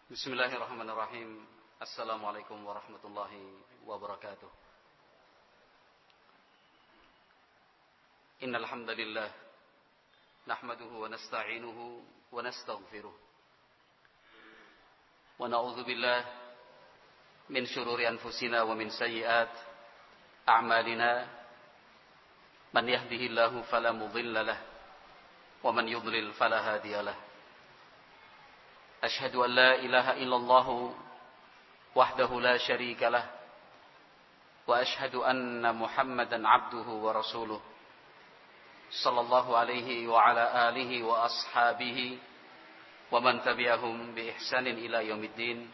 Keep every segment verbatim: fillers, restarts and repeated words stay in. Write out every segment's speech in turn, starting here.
Bismillahirrahmanirrahim. Assalamualaikum warahmatullahi wabarakatuh. Innal hamdalillah nahmaduhu wa nasta'inuhu wa nastaghfiruh. Wa na'udzu billahi min shururi anfusina wa min sayyiat a'malina. Man yahdihillahu fala mudilla lahu wa man yudlil fala hadiya lahu. Ashhadu an la ilaha illallah wahdahu la syarika lah wa ashhadu anna Muhammadan abduhu wa rasuluh sallallahu alaihi wa ala alihi wa ashabihi wa man tabi'ahum bi ihsanin ila yaumiddin.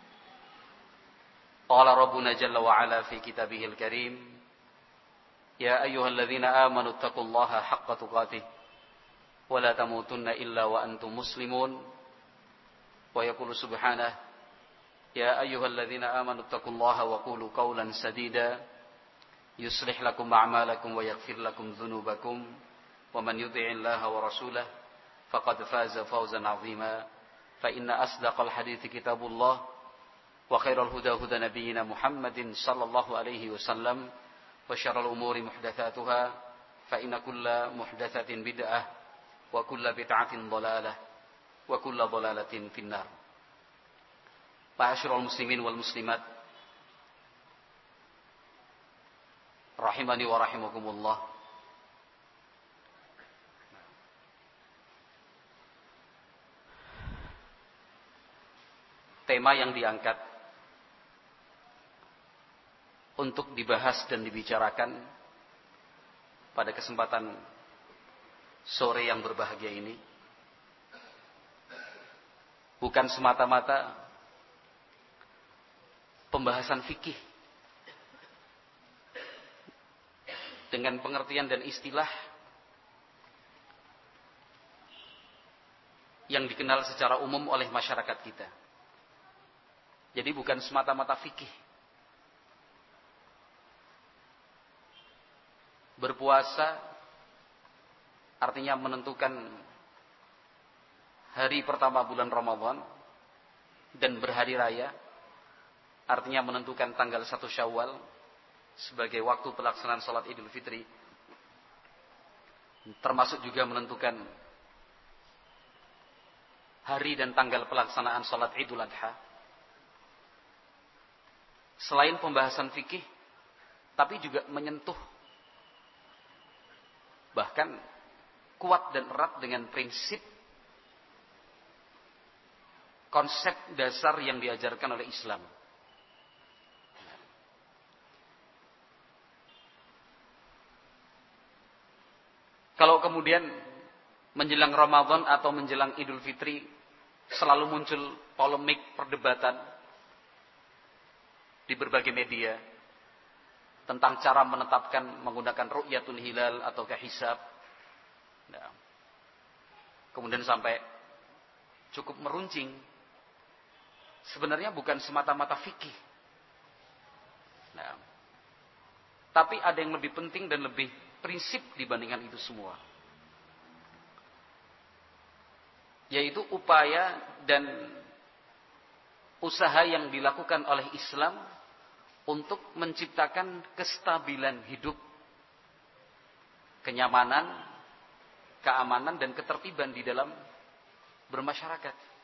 Qala rabbuna jalla wa ala fi kitabihil karim, ya ayyuhalladzina amanu taqullaha haqqa tuqatih wa la tamutunna illa wa antum muslimun. Wa yaqulu subhanahu, ya ayyuhalladzina amanu taqullaha wa qulu qawlan sadida yuslih lakum a'malakum wa yaghfir lakum dhunubakum wa man yuti'illaha wa rasulahu faqad faza fawzan 'azima. Fa inna asdaqal hadithi kitabullah wa khairal huda huda nabiyyina Muhammadin sallallahu alaihi wasallam wa syarrul umuri muhdatsatuha fa inna kulla muhdatsatin bid'ah wa kulla bid'atin dhalalah wa kulla dhalalatin finnar. Ma'asyiral muslimin wal muslimat rahimani wa rahimakumullah. Tema yang diangkat untuk dibahas dan dibicarakan pada kesempatan sore yang berbahagia ini bukan semata-mata pembahasan fikih dengan pengertian dan istilah yang dikenal secara umum oleh masyarakat kita. Jadi bukan semata-mata fikih. Berpuasa artinya menentukan hari pertama bulan Ramadan, dan berhari raya artinya menentukan tanggal satu Syawal sebagai waktu pelaksanaan salat Idul Fitri, termasuk juga menentukan hari dan tanggal pelaksanaan salat Idul Adha. Selain pembahasan fikih, tapi juga menyentuh bahkan kuat dan erat dengan prinsip konsep dasar yang diajarkan oleh Islam. Kalau kemudian menjelang Ramadan atau menjelang Idul Fitri selalu muncul polemik perdebatan di berbagai media tentang cara menetapkan menggunakan ru'yatul hilal atau hisab. Nah, kemudian sampai cukup meruncing. Sebenarnya bukan semata-mata fikih. Nah, tapi ada yang lebih penting dan lebih prinsip dibandingkan itu semua. Yaitu upaya dan usaha yang dilakukan oleh Islam untuk menciptakan kestabilan hidup, kenyamanan, keamanan dan ketertiban di dalam bermasyarakat.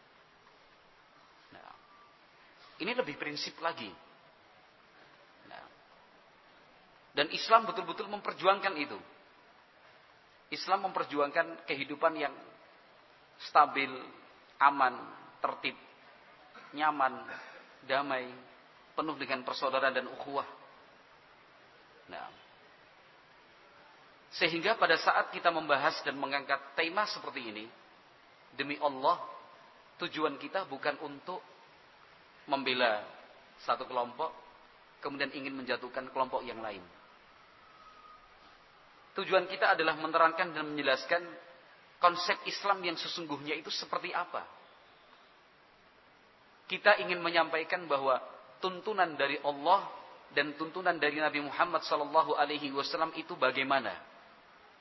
Ini lebih prinsip lagi. Nah, dan Islam betul-betul memperjuangkan itu. Islam memperjuangkan kehidupan yang stabil, aman, tertib, nyaman, damai, penuh dengan persaudaraan dan ukhuwah. Nah, sehingga pada saat kita membahas dan mengangkat tema seperti ini, demi Allah, tujuan kita bukan untuk membela satu kelompok, kemudian ingin menjatuhkan kelompok yang lain. Tujuan kita adalah menerangkan dan menjelaskan konsep Islam yang sesungguhnya itu seperti apa. Kita ingin menyampaikan bahwa tuntunan dari Allah dan tuntunan dari Nabi Muhammad sallallahu alaihi wasallam itu bagaimana.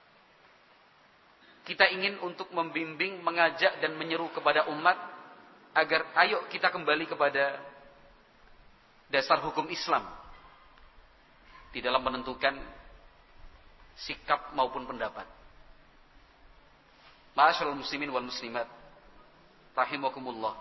Kita ingin untuk membimbing, mengajak dan menyeru kepada umat agar ayo kita kembali kepada dasar hukum Islam di dalam menentukan sikap maupun pendapat. Ma'asyiral muslimin wal muslimat rahimakumullah.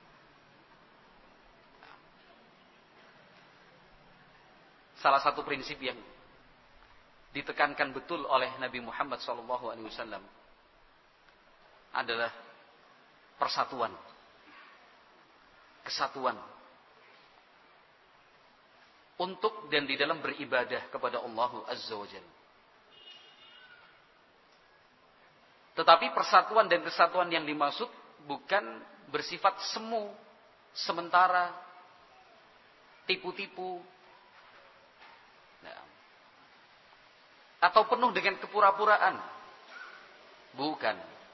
Salah satu prinsip yang ditekankan betul oleh Nabi Muhammad shallallahu alaihi wasallam adalah persatuan, kesatuan untuk dan di dalam beribadah kepada Allah Azza wa Jalla. Tetapi persatuan dan kesatuan yang dimaksud bukan bersifat semu, sementara, tipu-tipu, nah, atau penuh dengan kepura-puraan. Bukan.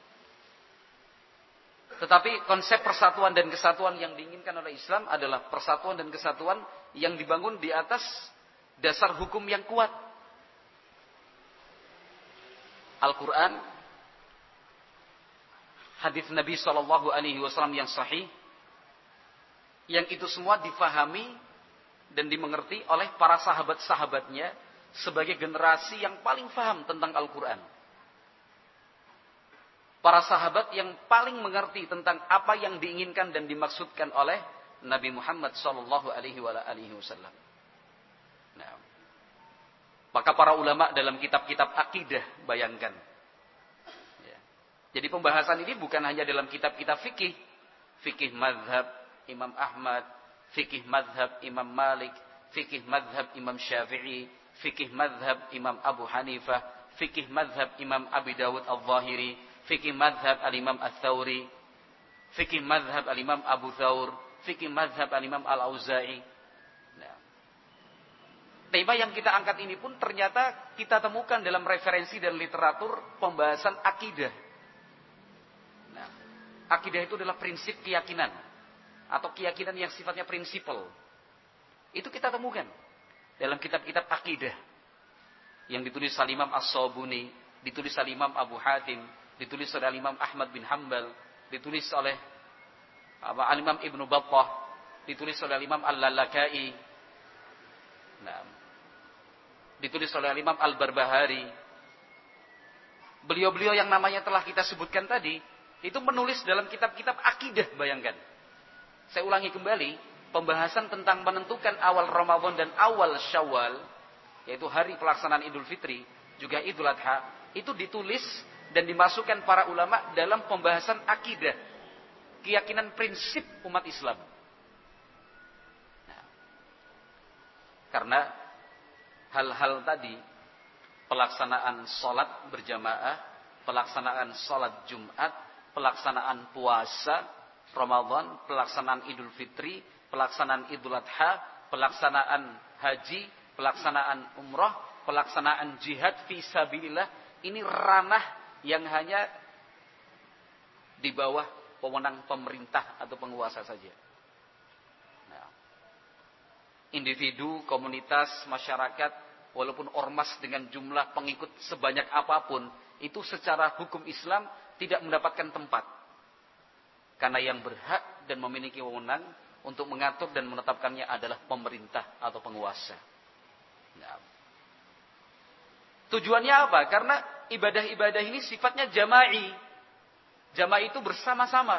Tetapi konsep persatuan dan kesatuan yang diinginkan oleh Islam adalah persatuan dan kesatuan yang dibangun di atas dasar hukum yang kuat. Al-Quran, hadis Nabi shallallahu alaihi wasallam yang sahih, yang itu semua difahami dan dimengerti oleh para sahabat-sahabatnya sebagai generasi yang paling faham tentang Al-Quran. Para sahabat yang paling mengerti tentang apa yang diinginkan dan dimaksudkan oleh Nabi Muhammad shallallahu alaihi wasallam. Nah, maka para ulama dalam kitab-kitab akidah, bayangkan. Ya. Jadi pembahasan ini bukan hanya dalam kitab-kitab fikih, fikih mazhab Imam Ahmad, fikih mazhab Imam Malik, fikih mazhab Imam Syafi'i, fikih mazhab Imam Abu Hanifah, fikih mazhab Imam Abi Dawud Al-Zahiri, fikih mazhab Al-Imam Al-Thawri, fikih mazhab Al-Imam Abu Thawr, fikih mazhab Al-Imam Al-Auza'i. Nah, tema yang kita angkat ini pun ternyata kita temukan dalam referensi dan literatur pembahasan akidah. Nah, akidah itu adalah prinsip keyakinan atau keyakinan yang sifatnya prinsipal. Itu kita temukan dalam kitab-kitab akidah yang ditulis oleh Imam As-Sabuni, ditulis oleh Imam Abu Hatim, ditulis oleh Imam Ahmad bin Hanbal, ditulis oleh Al-Imam Ibnu Battah, ditulis oleh Imam Al-Lalakai, nah, ditulis oleh Imam Al-Barbahari. Beliau-beliau yang namanya telah kita sebutkan tadi, itu menulis dalam kitab-kitab akidah, bayangkan. Saya ulangi kembali, pembahasan tentang menentukan awal Ramadan dan awal Syawal, yaitu hari pelaksanaan Idul Fitri, juga Idul Adha, itu ditulis dan dimasukkan para ulama dalam pembahasan akidah, keyakinan prinsip umat Islam. Nah, karena hal-hal tadi, pelaksanaan sholat berjamaah, pelaksanaan sholat Jumat, pelaksanaan puasa Ramadan, pelaksanaan Idul Fitri, pelaksanaan Idul Adha, pelaksanaan haji, pelaksanaan umrah, pelaksanaan jihad fi sabilillah, ini ranah yang hanya di bawah pemenang pemerintah atau penguasa saja. Nah, individu, komunitas, masyarakat, walaupun ormas dengan jumlah pengikut sebanyak apapun, itu secara hukum Islam tidak mendapatkan tempat. Karena yang berhak dan memiliki wewenang untuk mengatur dan menetapkannya adalah pemerintah atau penguasa. Nah, tujuannya apa? Karena ibadah-ibadah ini sifatnya jama'i. Jama'i itu bersama-sama.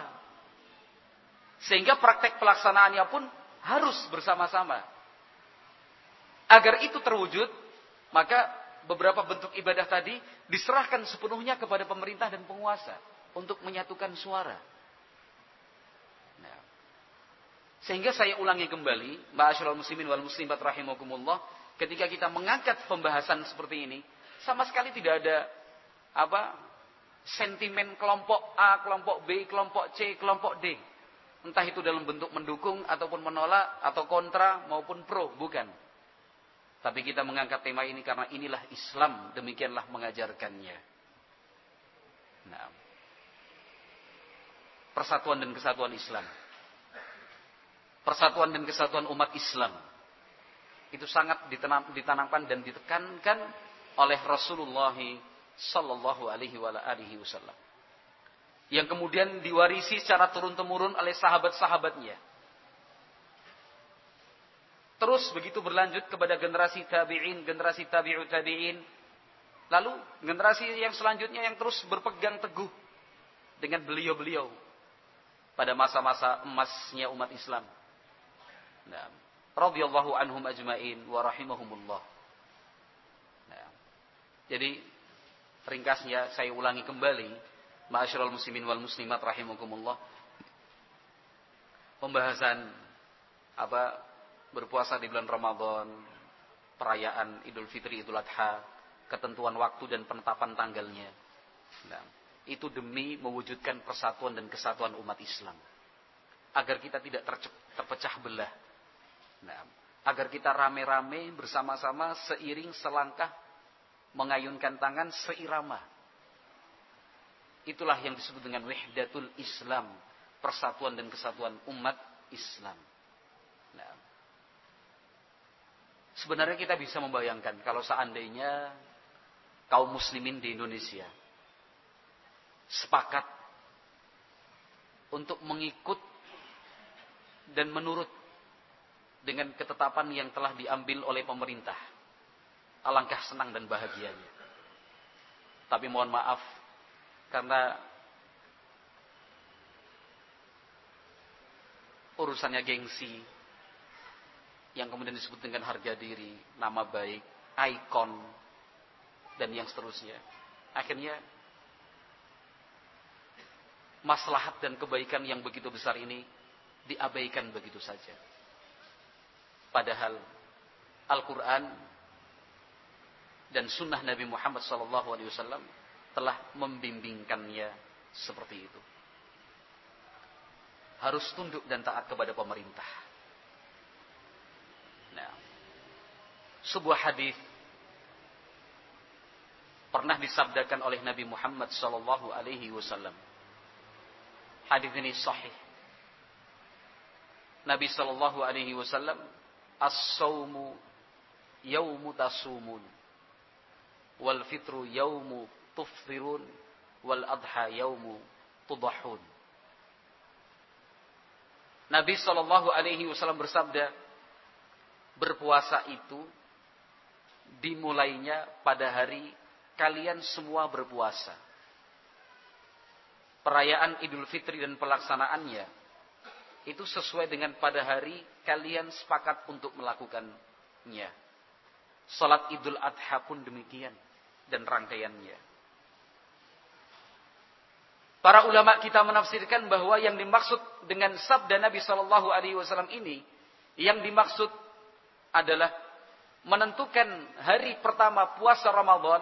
Sehingga praktek pelaksanaannya pun harus bersama-sama. Agar itu terwujud, maka beberapa bentuk ibadah tadi diserahkan sepenuhnya kepada pemerintah dan penguasa untuk menyatukan suara. Nah, sehingga saya ulangi kembali, ma'asyiral muslimin wal muslimat rahimakumullah, ketika kita mengangkat pembahasan seperti ini, sama sekali tidak ada apa sentimen kelompok A, kelompok B, kelompok C, kelompok D. Entah itu dalam bentuk mendukung ataupun menolak atau kontra maupun pro, bukan. Tapi kita mengangkat tema ini karena inilah Islam, demikianlah mengajarkannya. Nah, persatuan dan kesatuan Islam, persatuan dan kesatuan umat Islam, itu sangat ditanam, ditanamkan dan ditekankan oleh Rasulullah sallallahu alaihi wasallam. yang kemudian diwarisi secara turun-temurun oleh sahabat-sahabatnya. Terus begitu berlanjut kepada generasi tabi'in, generasi tabi'ut tabi'in. Lalu generasi yang selanjutnya yang terus berpegang teguh dengan beliau-beliau pada masa-masa emasnya umat Islam. Nah, radhiyallahu anhum ajmain wa rahimahumullah. Nah, jadi ringkasnya saya ulangi kembali, ma'asyiral muslimin wal muslimat rahimakumullah. Pembahasan apa berpuasa di bulan Ramadan, perayaan Idul Fitri, Idul Adha, ketentuan waktu dan penetapan tanggalnya. Nah, itu demi mewujudkan persatuan dan kesatuan umat Islam. Agar kita tidak terpecah belah. Nah, agar kita rame-rame bersama-sama seiring selangkah mengayunkan tangan seirama. Itulah yang disebut dengan wahdatul Islam, persatuan dan kesatuan umat Islam. Nah, sebenarnya kita bisa membayangkan kalau seandainya kaum muslimin di Indonesia sepakat untuk mengikut dan menurut dengan ketetapan yang telah diambil oleh pemerintah. Alangkah senang dan bahagianya. Tapi mohon maaf, karena urusannya gengsi, yang kemudian disebut dengan harga diri, nama baik, ikon, dan yang seterusnya. Akhirnya, maslahat dan kebaikan yang begitu besar ini diabaikan begitu saja. Padahal Al-Quran dan sunnah Nabi Muhammad sallallahu alaihi wasallam telah membimbingkannya seperti itu. Harus tunduk dan taat kepada pemerintah. Nah, sebuah hadis pernah disabdakan oleh Nabi Muhammad sallallahu alaihi wasallam. Hadis ini sahih. Nabi sallallahu alaihi wasallam, as-saumu yaumu tasumun, wal fitru yaumu tufthirun, wal adha yaumu tudahun. Nabi sallallahu alaihi wasallam bersabda, berpuasa itu dimulainya pada hari kalian semua berpuasa. Perayaan Idul Fitri dan pelaksanaannya itu sesuai dengan pada hari kalian sepakat untuk melakukannya. Salat Idul Adha pun demikian dan rangkaiannya. Para ulama kita menafsirkan bahwa yang dimaksud dengan sabda Nabi Shallallahu Alaihi Wasallam ini, yang dimaksud adalah menentukan hari pertama puasa Ramadan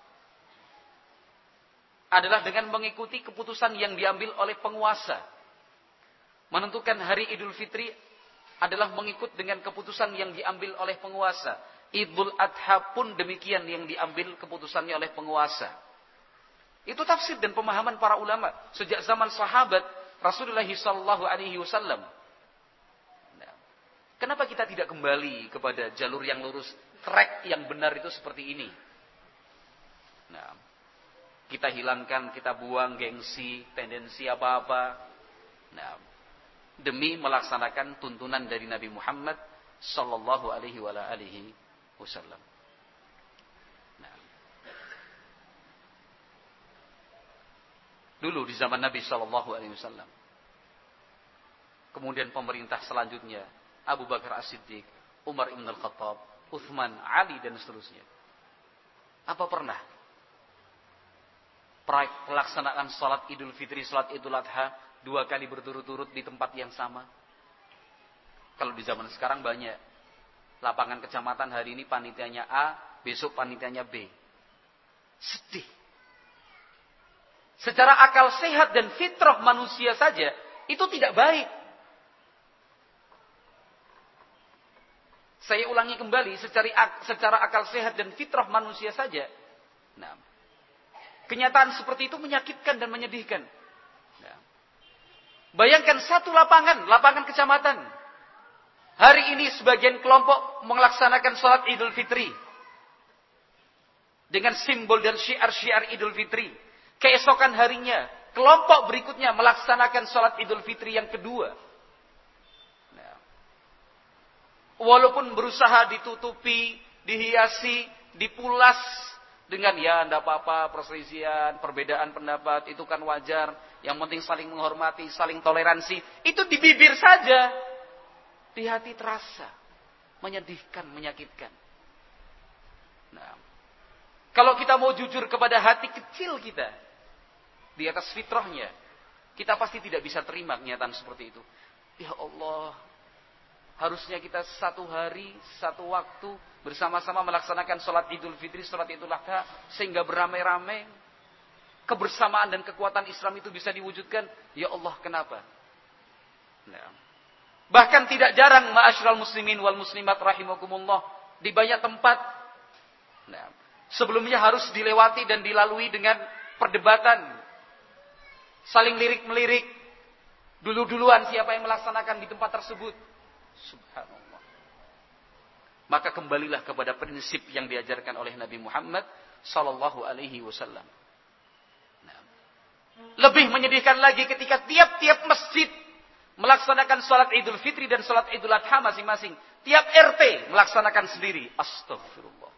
adalah dengan mengikuti keputusan yang diambil oleh penguasa. Menentukan hari Idul Fitri adalah mengikut dengan keputusan yang diambil oleh penguasa. Idul Adha pun demikian yang diambil keputusannya oleh penguasa. Itu tafsir dan pemahaman para ulama sejak zaman sahabat Rasulullah shallallahu alaihi wasallam. Nah, kenapa kita tidak kembali kepada jalur yang lurus, track yang benar itu seperti ini? Nah, kita hilangkan, kita buang gengsi, tendensi apa-apa. Nah, demi melaksanakan tuntunan dari Nabi Muhammad sallallahu alaihi wasallam. Nah, dulu di zaman Nabi sallallahu alaihi wasallam, kemudian pemerintah selanjutnya Abu Bakar As-Siddiq, Umar Ibn Al-Khattab, Uthman, Ali dan seterusnya. Apa pernah pelaksanaan salat Idul Fitri, salat Idul Adha dua kali berturut-turut di tempat yang sama? Kalau di zaman sekarang banyak. Lapangan kecamatan hari ini panitianya A, besok panitianya B. Sedih. Secara akal sehat dan fitrah manusia saja, itu tidak baik. Saya ulangi kembali, secara, secara akal sehat dan fitrah manusia saja. Nah, kenyataan seperti itu menyakitkan dan menyedihkan. Nah, bayangkan satu lapangan, lapangan kecamatan. Hari ini sebagian kelompok melaksanakan sholat Idul Fitri dengan simbol dan syiar-syiar Idul Fitri. Keesokan harinya kelompok berikutnya melaksanakan sholat Idul Fitri yang kedua. Nah, walaupun berusaha ditutupi, dihiasi, dipulas dengan ya enggak apa-apa, perselisihan, perbedaan pendapat itu kan wajar, yang penting saling menghormati, saling toleransi, itu di bibir saja, di hati terasa menyedihkan, menyakitkan. Nah, kalau kita mau jujur kepada hati kecil kita di atas fitrahnya, kita pasti tidak bisa terima kenyataan seperti itu. Ya Allah, harusnya kita satu hari, satu waktu bersama-sama melaksanakan sholat Idul Fitri, sholat Idul Adha, sehingga beramai-ramai kebersamaan dan kekuatan Islam itu bisa diwujudkan. Ya Allah, kenapa? Nah, bahkan tidak jarang ma'asyiral muslimin wal muslimat rahimakumullah, di banyak tempat, nah, sebelumnya harus dilewati dan dilalui dengan perdebatan, saling lirik-melirik, dulu-duluan siapa yang melaksanakan di tempat tersebut. Subhanallah. Maka kembalilah kepada prinsip yang diajarkan oleh Nabi Muhammad sallallahu alaihi wasallam. Nah, lebih menyedihkan lagi ketika tiap-tiap masjid melaksanakan salat Idul Fitri dan salat Idul Adha masing-masing. Tiap R T melaksanakan sendiri. Astagfirullah.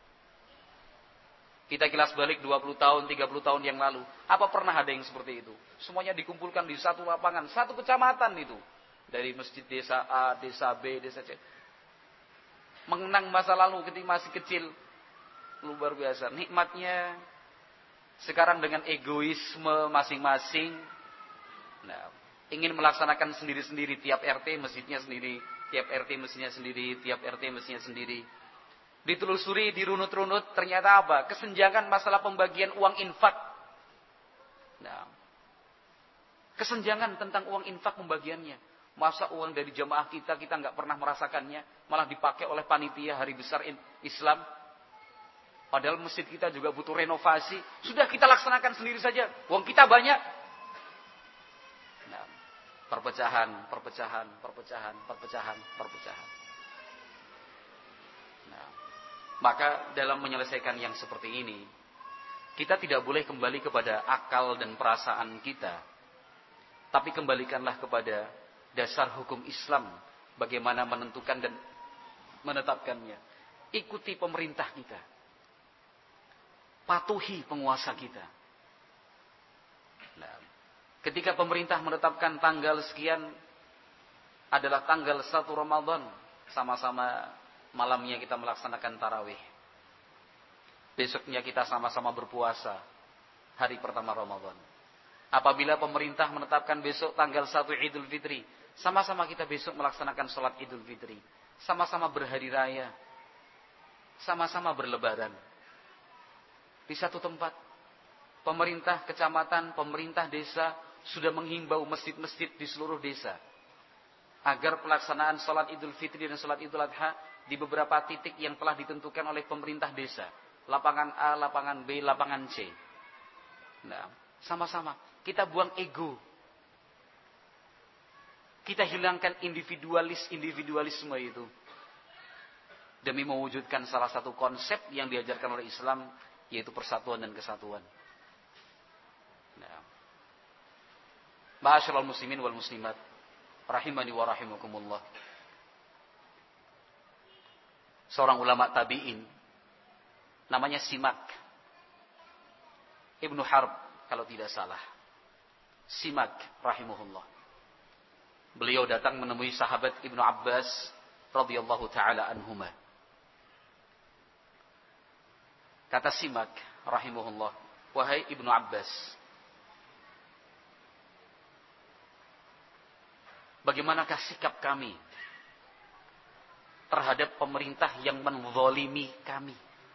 Kita kilas balik dua puluh tahun, tiga puluh tahun yang lalu. Apa pernah ada yang seperti itu? Semuanya dikumpulkan di satu lapangan, satu kecamatan itu. Dari masjid desa A, desa B, desa C. Mengenang masa lalu ketika masih kecil. Luar biasa. Nikmatnya sekarang dengan egoisme masing-masing. Nah, ingin melaksanakan sendiri-sendiri. Tiap R T masjidnya sendiri. Tiap R T masjidnya sendiri. Tiap R T masjidnya sendiri. Ditelusuri, dirunut-runut. Ternyata apa? Kesenjangan masalah pembagian uang infak. Nah, kesenjangan tentang uang infak pembagiannya. Masa uang dari jamaah kita, kita nggak pernah merasakannya, malah dipakai oleh panitia hari besar Islam. Padahal masjid kita juga butuh renovasi. Sudah kita laksanakan sendiri saja. Uang kita banyak. Nah, perpecahan, perpecahan, perpecahan, perpecahan, perpecahan. Nah, maka dalam menyelesaikan yang seperti ini, kita tidak boleh kembali kepada akal dan perasaan kita. Tapi kembalikanlah kepada dasar hukum Islam, bagaimana menentukan dan menetapkannya. Ikuti pemerintah kita, patuhi penguasa kita. Nah, ketika pemerintah menetapkan tanggal sekian adalah tanggal satu Ramadan, sama-sama malamnya kita melaksanakan tarawih. Besoknya kita sama-sama berpuasa hari pertama Ramadan. Apabila pemerintah menetapkan besok tanggal satu Idul Fitri, sama-sama kita besok melaksanakan sholat Idul Fitri. Sama-sama berhari raya. Sama-sama berlebaran. Di satu tempat, pemerintah kecamatan, pemerintah desa sudah menghimbau masjid-masjid di seluruh desa agar pelaksanaan sholat Idul Fitri dan sholat Idul Adha di beberapa titik yang telah ditentukan oleh pemerintah desa. Lapangan A, lapangan B, lapangan C. Nah, sama-sama kita buang ego. Kita hilangkan individualis-individualisme itu. Demi mewujudkan salah satu konsep yang diajarkan oleh Islam, yaitu persatuan dan kesatuan. Nah, ma'asyiral muslimin wal muslimat, rahimani wa rahimakumullah. Seorang ulama tabi'in, namanya Simak Ibnu Harb, kalau tidak salah. Simak rahimahullah. Beliau datang menemui sahabat Ibnu Abbas radhiyallahu taala anhuma. Kata Simak rahimahullah, wahai Ibnu Abbas, bagaimanakah sikap kami terhadap pemerintah yang menzalimi kami,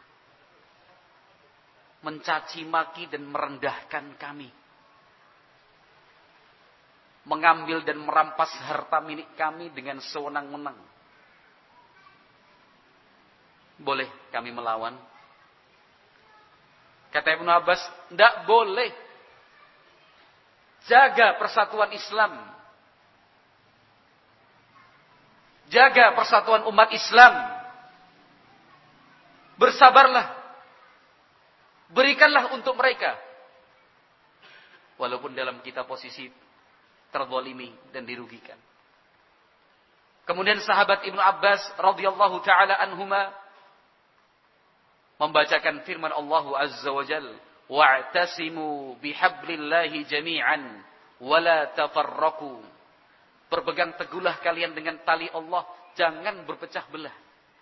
mencaci maki dan merendahkan kami, mengambil dan merampas harta milik kami dengan sewenang-wenang? Boleh kami melawan? Kata Ibnu Abbas, tidak boleh. Jaga persatuan Islam. Jaga persatuan umat Islam. Bersabarlah. Berikanlah untuk mereka walaupun dalam kita posisi terzalimi dan dirugikan. Kemudian sahabat Ibnu Abbas radhiyallahu taala anhuma membacakan firman Allah azza wa jalla, wa'tasimu bihablillahi jami'an wa la tafarraqu. Berpegang teguhlah kalian dengan tali Allah, jangan berpecah belah.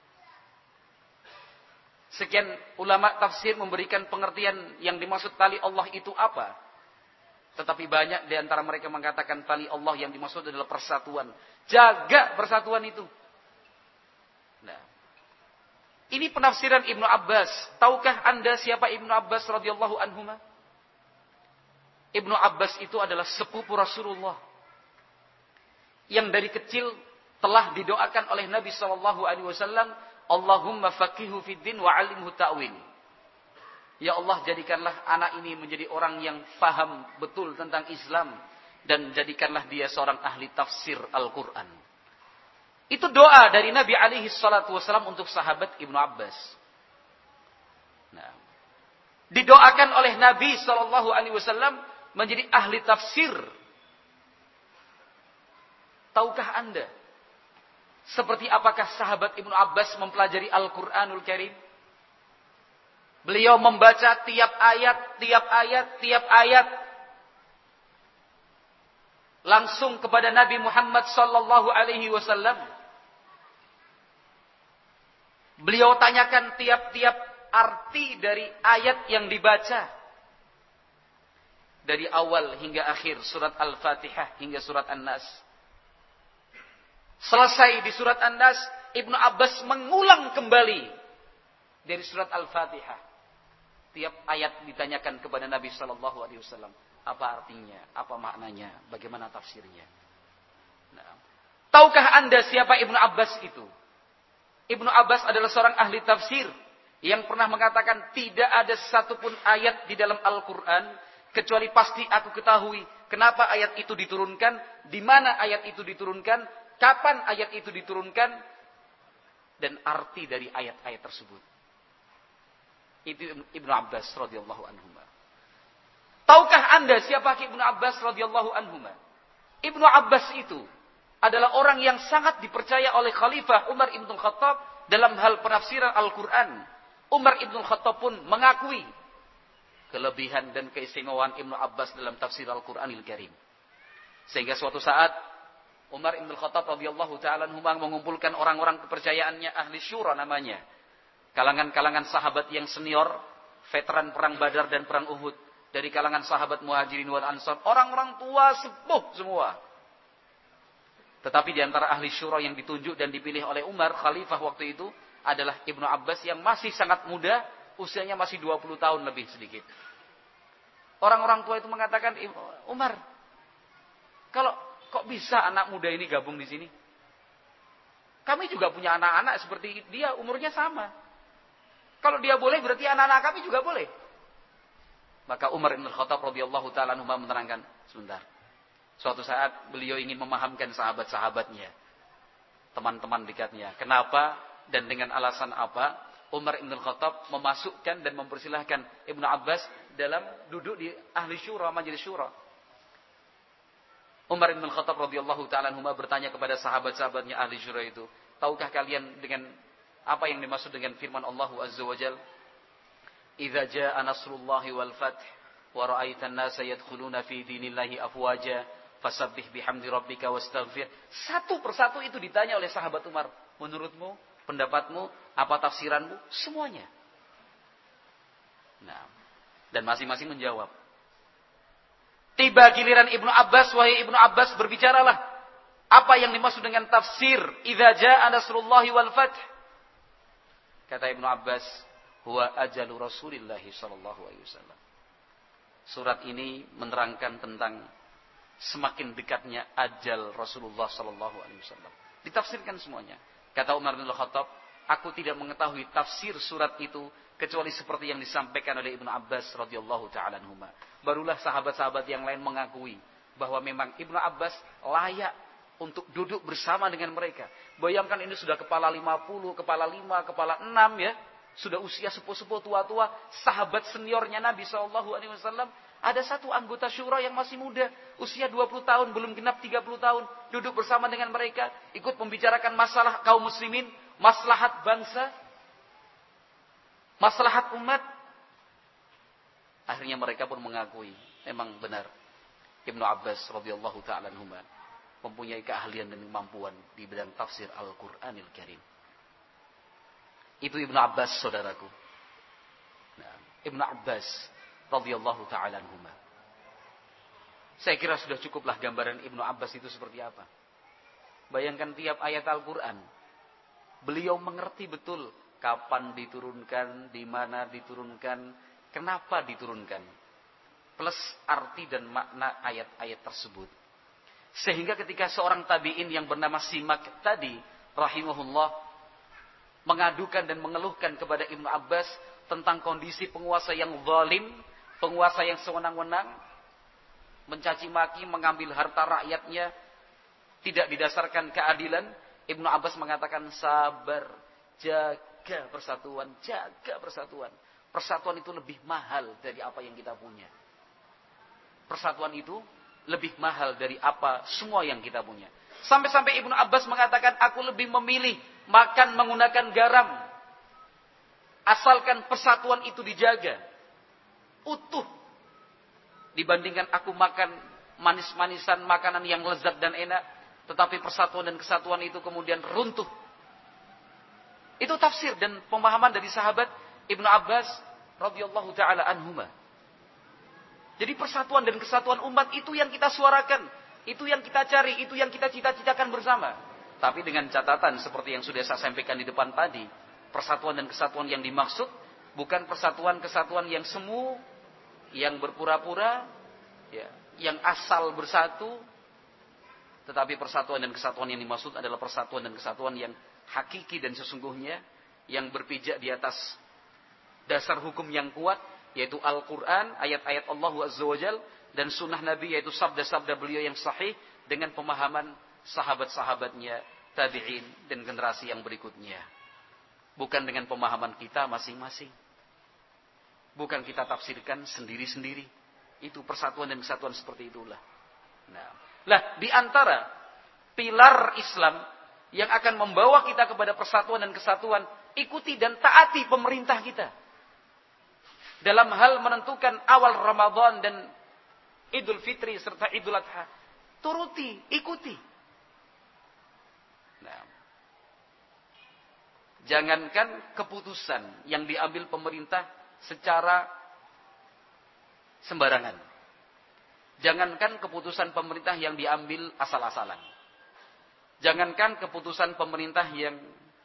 Sekian ulama tafsir memberikan pengertian yang dimaksud tali Allah itu apa. Tetapi banyak di antara mereka mengatakan tali Allah yang dimaksud adalah persatuan. Jaga persatuan itu. Nah, ini penafsiran Ibnu Abbas. Tahukah Anda siapa Ibnu Abbas radhiyallahu anhuma? Ibnu Abbas itu adalah sepupu Rasulullah yang dari kecil telah didoakan oleh Nabi sallallahu alaihi wasallam, Allahumma faqihu fid din wa 'allimhu ta'wil. Ya Allah, jadikanlah anak ini menjadi orang yang faham betul tentang Islam dan jadikanlah dia seorang ahli tafsir Al-Qur'an. Itu doa dari Nabi alaihi salatu wasallam untuk sahabat Ibnu Abbas. Nah, didoakan oleh Nabi sallallahu alaihi wasallam menjadi ahli tafsir. Tahukah Anda seperti apakah sahabat Ibnu Abbas mempelajari Al-Qur'anul Karim? Beliau membaca tiap ayat, tiap ayat, tiap ayat langsung kepada Nabi Muhammad sallallahu alaihi wasallam. Beliau tanyakan tiap-tiap arti dari ayat yang dibaca. Dari awal hingga akhir surat Al-Fatihah hingga surat An-Nas. Selesai di surat An-Nas, Ibnu Abbas mengulang kembali dari surat Al-Fatihah. Tiap ayat ditanyakan kepada Nabi sallallahu alaihi wasallam, apa artinya, apa maknanya, bagaimana tafsirnya. Nah, tahukah Anda siapa Ibnu Abbas itu? Ibnu Abbas adalah seorang ahli tafsir yang pernah mengatakan tidak ada satupun ayat di dalam Al-Qur'an kecuali pasti aku ketahui kenapa ayat itu diturunkan, di mana ayat itu diturunkan, kapan ayat itu diturunkan, dan arti dari ayat-ayat tersebut. Itu Ibnu Abbas radhiyallahu anhuma. Tahukah Anda siapa Ibnu Abbas radhiyallahu anhuma? Ibnu Abbas itu adalah orang yang sangat dipercaya oleh Khalifah Umar ibn Khattab dalam hal penafsiran Al-Quran. Umar ibn Khattab pun mengakui kelebihan dan keistimewaan Ibnu Abbas dalam tafsir Al-Quranil Karim. Sehingga suatu saat Umar ibn Khattab radhiyallahu ta'ala anhuma mengumpulkan orang-orang kepercayaannya, ahli syura namanya. Kalangan-kalangan sahabat yang senior, veteran perang Badar dan perang Uhud, dari kalangan sahabat Muhajirin wal Ansar, orang-orang tua sepuh semua. Tetapi di antara ahli syura yang ditunjuk dan dipilih oleh Umar, khalifah waktu itu, adalah Ibnu Abbas yang masih sangat muda, usianya masih dua puluh tahun lebih sedikit. Orang-orang tua itu mengatakan, Umar, kalau kok bisa anak muda ini gabung di sini? Kami juga punya anak-anak seperti dia, umurnya sama. Kalau dia boleh, berarti anak-anak kami juga boleh. Maka Umar bin Khattab radhiyallahu ta'ala anhu menerangkan, sebentar. Suatu saat beliau ingin memahamkan sahabat-sahabatnya, teman-teman dekatnya. Kenapa dan dengan alasan apa Umar bin Khattab memasukkan dan mempersilahkan Ibnu Abbas dalam duduk di ahli syura, majelis syura. Umar bin Khattab radhiyallahu ta'ala anhu bertanya kepada sahabat-sahabatnya ahli syura itu, tahukah kalian dengan apa yang dimaksud dengan firman Allah Azza wa Jalla, "Idza jaa nasrullahi wal fath wa ra'aitan nasa yadkhuluna fi dinillahi afwaja fasabbih bihamdi rabbika wastaghfir." Satu persatu itu ditanya oleh sahabat Umar. Menurutmu, pendapatmu, apa tafsiranmu? Semuanya. Nah, dan masing-masing menjawab. Tiba giliran Ibnu Abbas, wahai Ibnu Abbas, berbicaralah. Apa yang dimaksud dengan tafsir idza jaa nasrullahi wal fath? Kata Ibnu Abbas, huwa ajalu Rasulillah sallallahu alaihi wasallam. Surat ini menerangkan tentang semakin dekatnya ajal Rasulullah sallallahu alaihi wasallam. Ditafsirkan semuanya. Kata Umar bin Khattab, aku tidak mengetahui tafsir surat itu kecuali seperti yang disampaikan oleh Ibnu Abbas radhiyallahu ta'ala anhuma. Barulah sahabat-sahabat yang lain mengakui bahwa memang Ibnu Abbas layak untuk duduk bersama dengan mereka. Bayangkan ini sudah kepala lima puluh, kepala lima, kepala enam ya. Sudah usia sepuh-sepuh tua-tua, sahabat seniornya Nabi shallallahu alaihi wasallam Ada satu anggota syura yang masih muda, usia dua puluh tahun, belum genap tiga puluh tahun, duduk bersama dengan mereka, ikut membicarakan masalah kaum muslimin, maslahat bangsa, maslahat umat. Akhirnya mereka pun mengakui, memang benar Ibnu Abbas radhiyallahu taala anhuma mempunyai keahlian dan kemampuan di bidang tafsir Al-Qur'anil Karim. Itu Ibnu Abbas, saudaraku. Nah, Ibnu Abbas radhiyallahu taala anhuma. Saya kira sudah cukuplah gambaran Ibnu Abbas itu seperti apa. Bayangkan tiap ayat Al-Qur'an, beliau mengerti betul kapan diturunkan, di mana diturunkan, kenapa diturunkan, plus arti dan makna ayat-ayat tersebut. Sehingga ketika seorang tabi'in yang bernama Simak tadi rahimahullah mengadukan dan mengeluhkan kepada Ibnu Abbas tentang kondisi penguasa yang zalim, penguasa yang sewenang-wenang, mencaci maki, mengambil harta rakyatnya, tidak didasarkan keadilan, Ibnu Abbas mengatakan sabar, jaga persatuan, jaga persatuan. Persatuan itu lebih mahal dari apa yang kita punya. Persatuan itu lebih mahal dari apa semua yang kita punya. Sampai-sampai Ibnu Abbas mengatakan, aku lebih memilih makan menggunakan garam, asalkan persatuan itu dijaga utuh, dibandingkan aku makan manis-manisan, makanan yang lezat dan enak, tetapi persatuan dan kesatuan itu kemudian runtuh. Itu tafsir dan pemahaman dari sahabat Ibnu Abbas radhiyallahu taala anhuma. Jadi persatuan dan kesatuan umat itu yang kita suarakan, itu yang kita cari, itu yang kita cita-citakan bersama. Tapi dengan catatan seperti yang sudah saya sampaikan di depan tadi, persatuan dan kesatuan yang dimaksud bukan persatuan-kesatuan yang semu, yang berpura-pura, ya, yang asal bersatu, tetapi persatuan dan kesatuan yang dimaksud adalah persatuan dan kesatuan yang hakiki dan sesungguhnya, yang berpijak di atas dasar hukum yang kuat, yaitu Al-Quran, ayat-ayat Allah Azza wa Jal, dan sunnah Nabi, yaitu sabda-sabda beliau yang sahih, dengan pemahaman sahabat-sahabatnya, tabi'in, dan generasi yang berikutnya. Bukan dengan pemahaman kita masing-masing. Bukan kita tafsirkan sendiri-sendiri. Itu persatuan dan kesatuan seperti itulah. Nah, lah di antara pilar Islam yang akan membawa kita kepada persatuan dan kesatuan, ikuti dan taati pemerintah kita. Dalam hal menentukan awal Ramadan dan Idul Fitri serta Idul Adha, turuti, ikuti. Nah, jangankan keputusan yang diambil pemerintah secara sembarangan. Jangankan keputusan pemerintah yang diambil asal-asalan. Jangankan keputusan pemerintah yang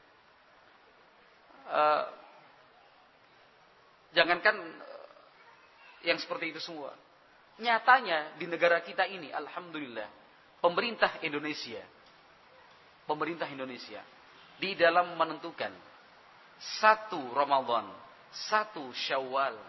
uh, jangankan uh, yang seperti itu semua. Nyatanya di negara kita ini, alhamdulillah, pemerintah Indonesia, pemerintah Indonesia di dalam menentukan satu Ramadan, satu Syawal,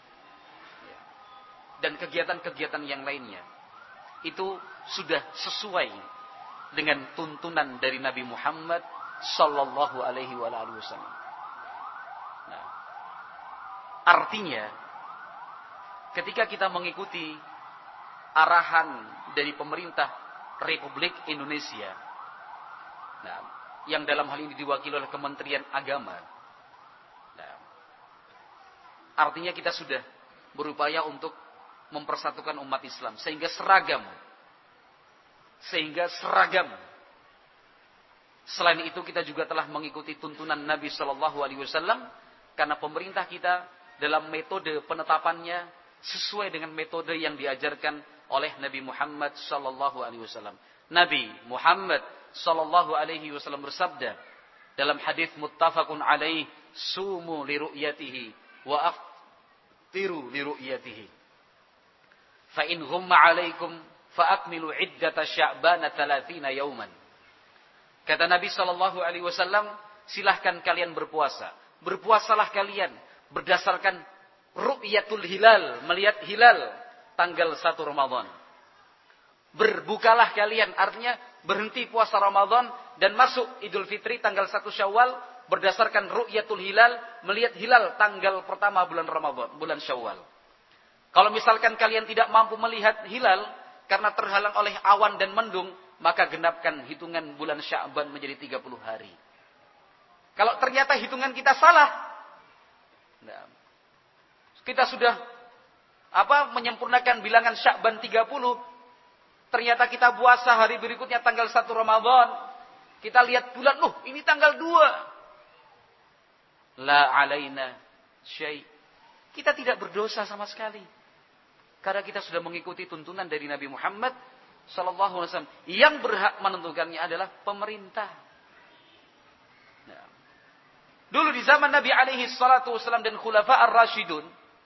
dan kegiatan-kegiatan yang lainnya, itu sudah sesuai dengan tuntunan dari Nabi Muhammad sallallahu alaihi wasallam. Nah, artinya ketika kita mengikuti arahan dari pemerintah Republik Indonesia, nah, yang dalam hal ini diwakili oleh Kementerian Agama, nah, artinya kita sudah berupaya untuk mempersatukan umat Islam sehingga seragam, sehingga seragam. Selain itu kita juga telah mengikuti tuntunan Nabi Shallallahu Alaihi Wasallam, karena pemerintah kita dalam metode penetapannya sesuai dengan metode yang diajarkan oleh Nabi Muhammad Shallallahu Alaihi Wasallam. Nabi Muhammad Shallallahu Alaihi Wasallam bersabda dalam hadis muttafaqun alaih, sumu li ru'yatihi wa aftiru li ru'yatihi. Fa in ghumma 'alaikum fa akmilu 'iddata sya'ban thalathina yauman. Kata Nabi sallallahu alaihi wasallam, silahkan kalian berpuasa. Berpuasalah kalian berdasarkan ru'yatul hilal, melihat hilal tanggal satu Ramadan. Berbukalah kalian, artinya berhenti puasa Ramadan dan masuk Idul Fitri tanggal satu Syawal berdasarkan ru'yatul hilal, melihat hilal tanggal pertama bulan Ramadan, bulan Syawal. Kalau misalkan kalian tidak mampu melihat hilal karena terhalang oleh awan dan mendung, maka genapkan hitungan bulan Sya'ban menjadi tiga puluh hari. Kalau ternyata hitungan kita salah, nah, kita sudah apa menyempurnakan bilangan Sya'ban tiga puluh, ternyata kita puasa hari berikutnya tanggal satu Ramadan, kita lihat bulan, loh ini tanggal dua. La alaina syai'. Kita tidak berdosa sama sekali. Karena kita sudah mengikuti tuntunan dari Nabi Muhammad sallallahu alaihi wasallam. Yang berhak menentukannya adalah pemerintah. Nah. Dulu di zaman Nabi alaihi salatu wasallam dan Khulafa ar-Rasyidun,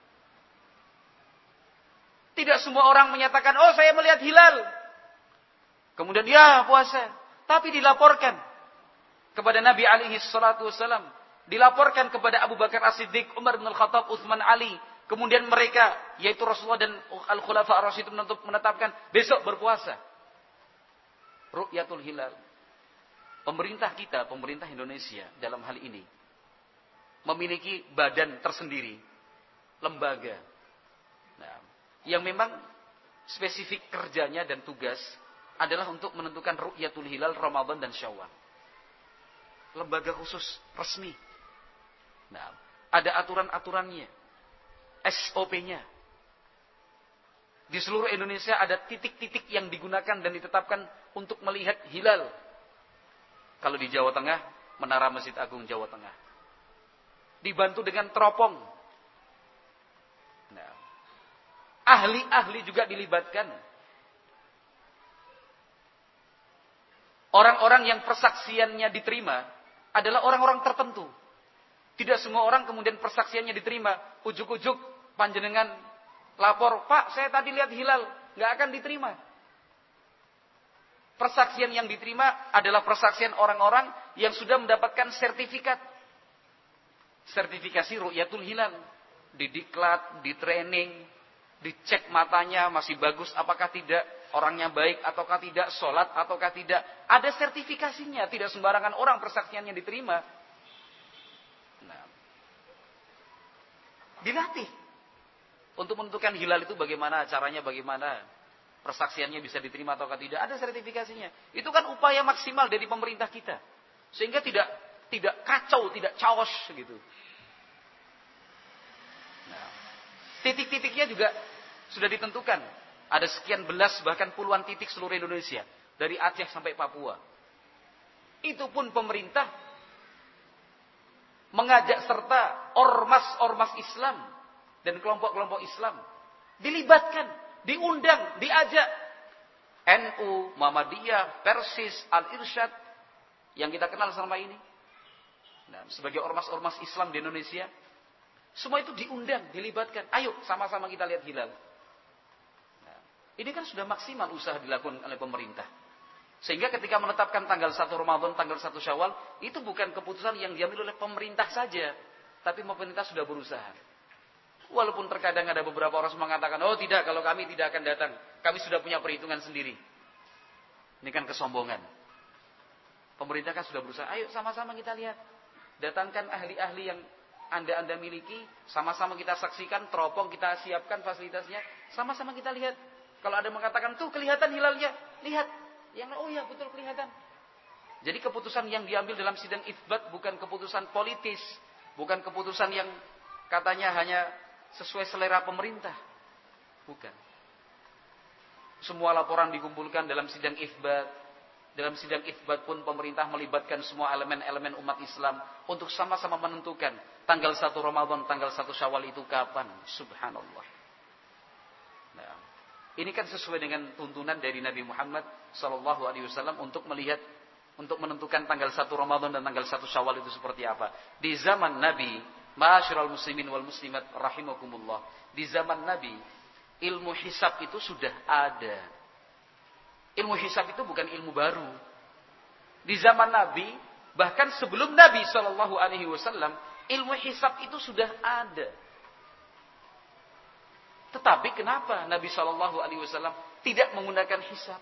tidak semua orang menyatakan, oh saya melihat hilal. Kemudian ya puasa. Tapi dilaporkan kepada Nabi alaihi salatu wasallam. Dilaporkan kepada Abu Bakar As-Siddiq, Umar bin Al-Khattab, Utsman, Ali. Kemudian mereka, yaitu Rasulullah dan Al-Khulafa Ar-Rasyidun menetapkan besok berpuasa. Ru'yatul hilal. Pemerintah kita, pemerintah Indonesia dalam hal ini, memiliki badan tersendiri, lembaga. Nah, yang memang spesifik kerjanya dan tugas adalah untuk menentukan Ru'yatul hilal Ramadan dan Syawal. Lembaga khusus, resmi. Nah, ada aturan-aturannya. S O P-nya. Di seluruh Indonesia ada titik-titik yang digunakan dan ditetapkan untuk melihat hilal. Kalau di Jawa Tengah, Menara Masjid Agung Jawa Tengah. Dibantu dengan teropong. Nah, ahli-ahli juga dilibatkan. Orang-orang yang persaksiannya diterima adalah orang-orang tertentu. Tidak semua orang kemudian persaksiannya diterima. Ujuk-ujuk panjenengan lapor, Pak, saya tadi lihat hilal, nggak akan diterima. Persaksian yang diterima adalah persaksian orang-orang yang sudah mendapatkan sertifikat. Sertifikasi Ru'yatul hilal. Didiklat, ditraining, dicek matanya masih bagus apakah tidak, orangnya baik ataukah tidak, sholat ataukah tidak. Ada sertifikasinya, tidak sembarangan orang persaksiannya diterima. Nah, dilatih. Untuk menentukan hilal itu bagaimana caranya, bagaimana persaksiannya bisa diterima atau tidak, ada sertifikasinya. Itu kan upaya maksimal dari pemerintah kita, sehingga tidak tidak kacau, tidak chaos gitu. Nah, titik-titiknya juga sudah ditentukan. Ada sekian belas bahkan puluhan titik seluruh Indonesia, dari Aceh sampai Papua. Itu pun pemerintah mengajak serta ormas-ormas Islam dan kelompok-kelompok Islam dilibatkan, diundang, diajak. N U, Muhammadiyah, Persis, Al-Irsyad yang kita kenal selama ini. Nah, sebagai ormas-ormas Islam di Indonesia, semua itu diundang, dilibatkan. Ayo sama-sama kita lihat hilal. Nah, ini kan sudah maksimal usaha dilakukan oleh pemerintah. Sehingga ketika menetapkan tanggal satu Ramadan, tanggal satu Syawal, itu bukan keputusan yang diambil oleh pemerintah saja, tapi pemerintah sudah berusaha. Walaupun terkadang ada beberapa orang yang mengatakan, oh tidak, kalau kami tidak akan datang. Kami sudah punya perhitungan sendiri. Ini kan kesombongan. Pemerintah kan sudah berusaha. Ayo sama-sama kita lihat. Datangkan ahli-ahli yang Anda-Anda miliki. Sama-sama kita saksikan, teropong kita siapkan fasilitasnya. Sama-sama kita lihat. Kalau ada mengatakan, tuh kelihatan hilalnya. Lihat. Yang oh ya betul kelihatan. Jadi keputusan yang diambil dalam sidang itsbat bukan keputusan politis. Bukan keputusan yang katanya hanya sesuai selera pemerintah. Bukan. Semua laporan dikumpulkan dalam sidang itsbat. Dalam sidang itsbat pun pemerintah melibatkan semua elemen-elemen umat Islam untuk sama-sama menentukan tanggal satu Ramadan, tanggal satu Syawal itu kapan. Subhanallah. Nah, ini kan sesuai dengan tuntunan dari Nabi Muhammad sallallahu alaihi wasallam untuk melihat, untuk menentukan tanggal satu Ramadan dan tanggal satu Syawal itu seperti apa. Di zaman Nabi, ma'asyiral muslimin wal muslimat rahimakumullah, di zaman Nabi ilmu hisab itu sudah ada. Ilmu hisab itu bukan ilmu baru. Di zaman Nabi, bahkan sebelum Nabi sallallahu alaihi wasallam, ilmu hisab itu sudah ada. Tetapi kenapa Nabi sallallahu alaihi wasallam tidak menggunakan hisab?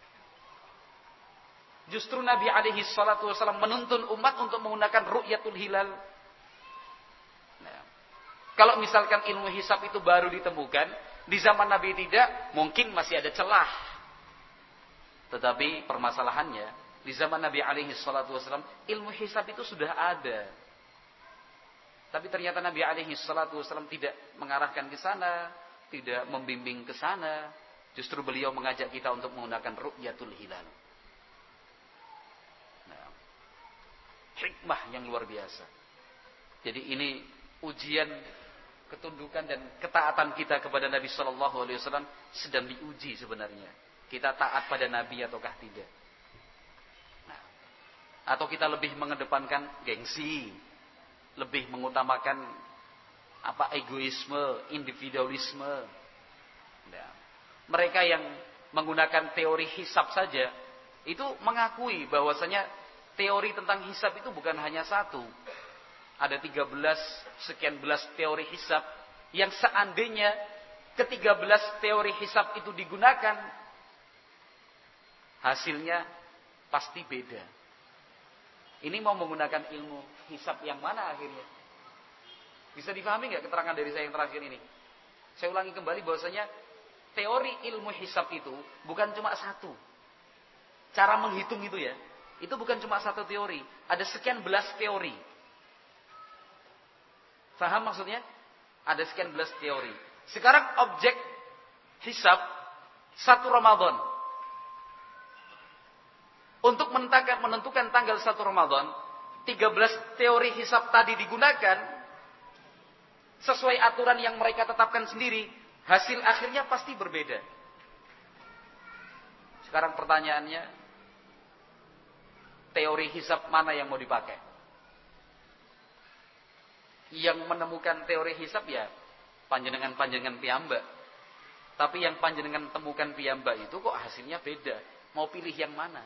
Justru Nabi alaihi salatu wasallam menuntun umat untuk menggunakan ru'yatul hilal. Nah, kalau misalkan ilmu hisab itu baru ditemukan, Di zaman Nabi tidak, mungkin masih ada celah. Tetapi permasalahannya, di zaman Nabi alaihi salatu wasallam, ilmu hisab itu sudah ada. Tapi ternyata Nabi alaihi salatu wasallam tidak mengarahkan ke sana, tidak membimbing ke sana. Justru beliau mengajak kita untuk menggunakan ru'yatul hilal. Nah, hikmah yang luar biasa. Jadi ini ujian ketundukan dan ketaatan kita kepada Nabi Shallallahu Alaihi Wasallam sedang diuji sebenarnya. Kita taat pada Nabi ataukah tidak? Nah, atau kita lebih mengedepankan gengsi, lebih mengutamakan apa egoisme, individualisme. Nah, mereka yang menggunakan teori hisab saja itu mengakui bahwasanya teori tentang hisab itu bukan hanya satu. Ada tiga belas sekian belas teori hisab yang seandainya ketiga belas teori hisab itu digunakan, hasilnya pasti beda. Ini mau menggunakan ilmu hisab yang mana akhirnya? Bisa dipahami nggak keterangan dari saya yang terakhir ini? Saya ulangi kembali bahwasanya teori ilmu hisab itu bukan cuma satu. Cara menghitung itu ya, itu bukan cuma satu teori. Ada sekian belas teori. Faham maksudnya? Ada sekian belas teori. Sekarang objek hisab satu Ramadan. Untuk menentukan, menentukan tanggal satu Ramadan, tiga belas teori hisab tadi digunakan sesuai aturan yang mereka tetapkan sendiri, hasil akhirnya pasti berbeda. Sekarang pertanyaannya, teori hisab mana yang mau dipakai? Yang menemukan teori hisab ya panjenengan-panjenengan piyambak. Tapi yang panjenengan temukan piyambak itu kok hasilnya beda. Mau pilih yang mana?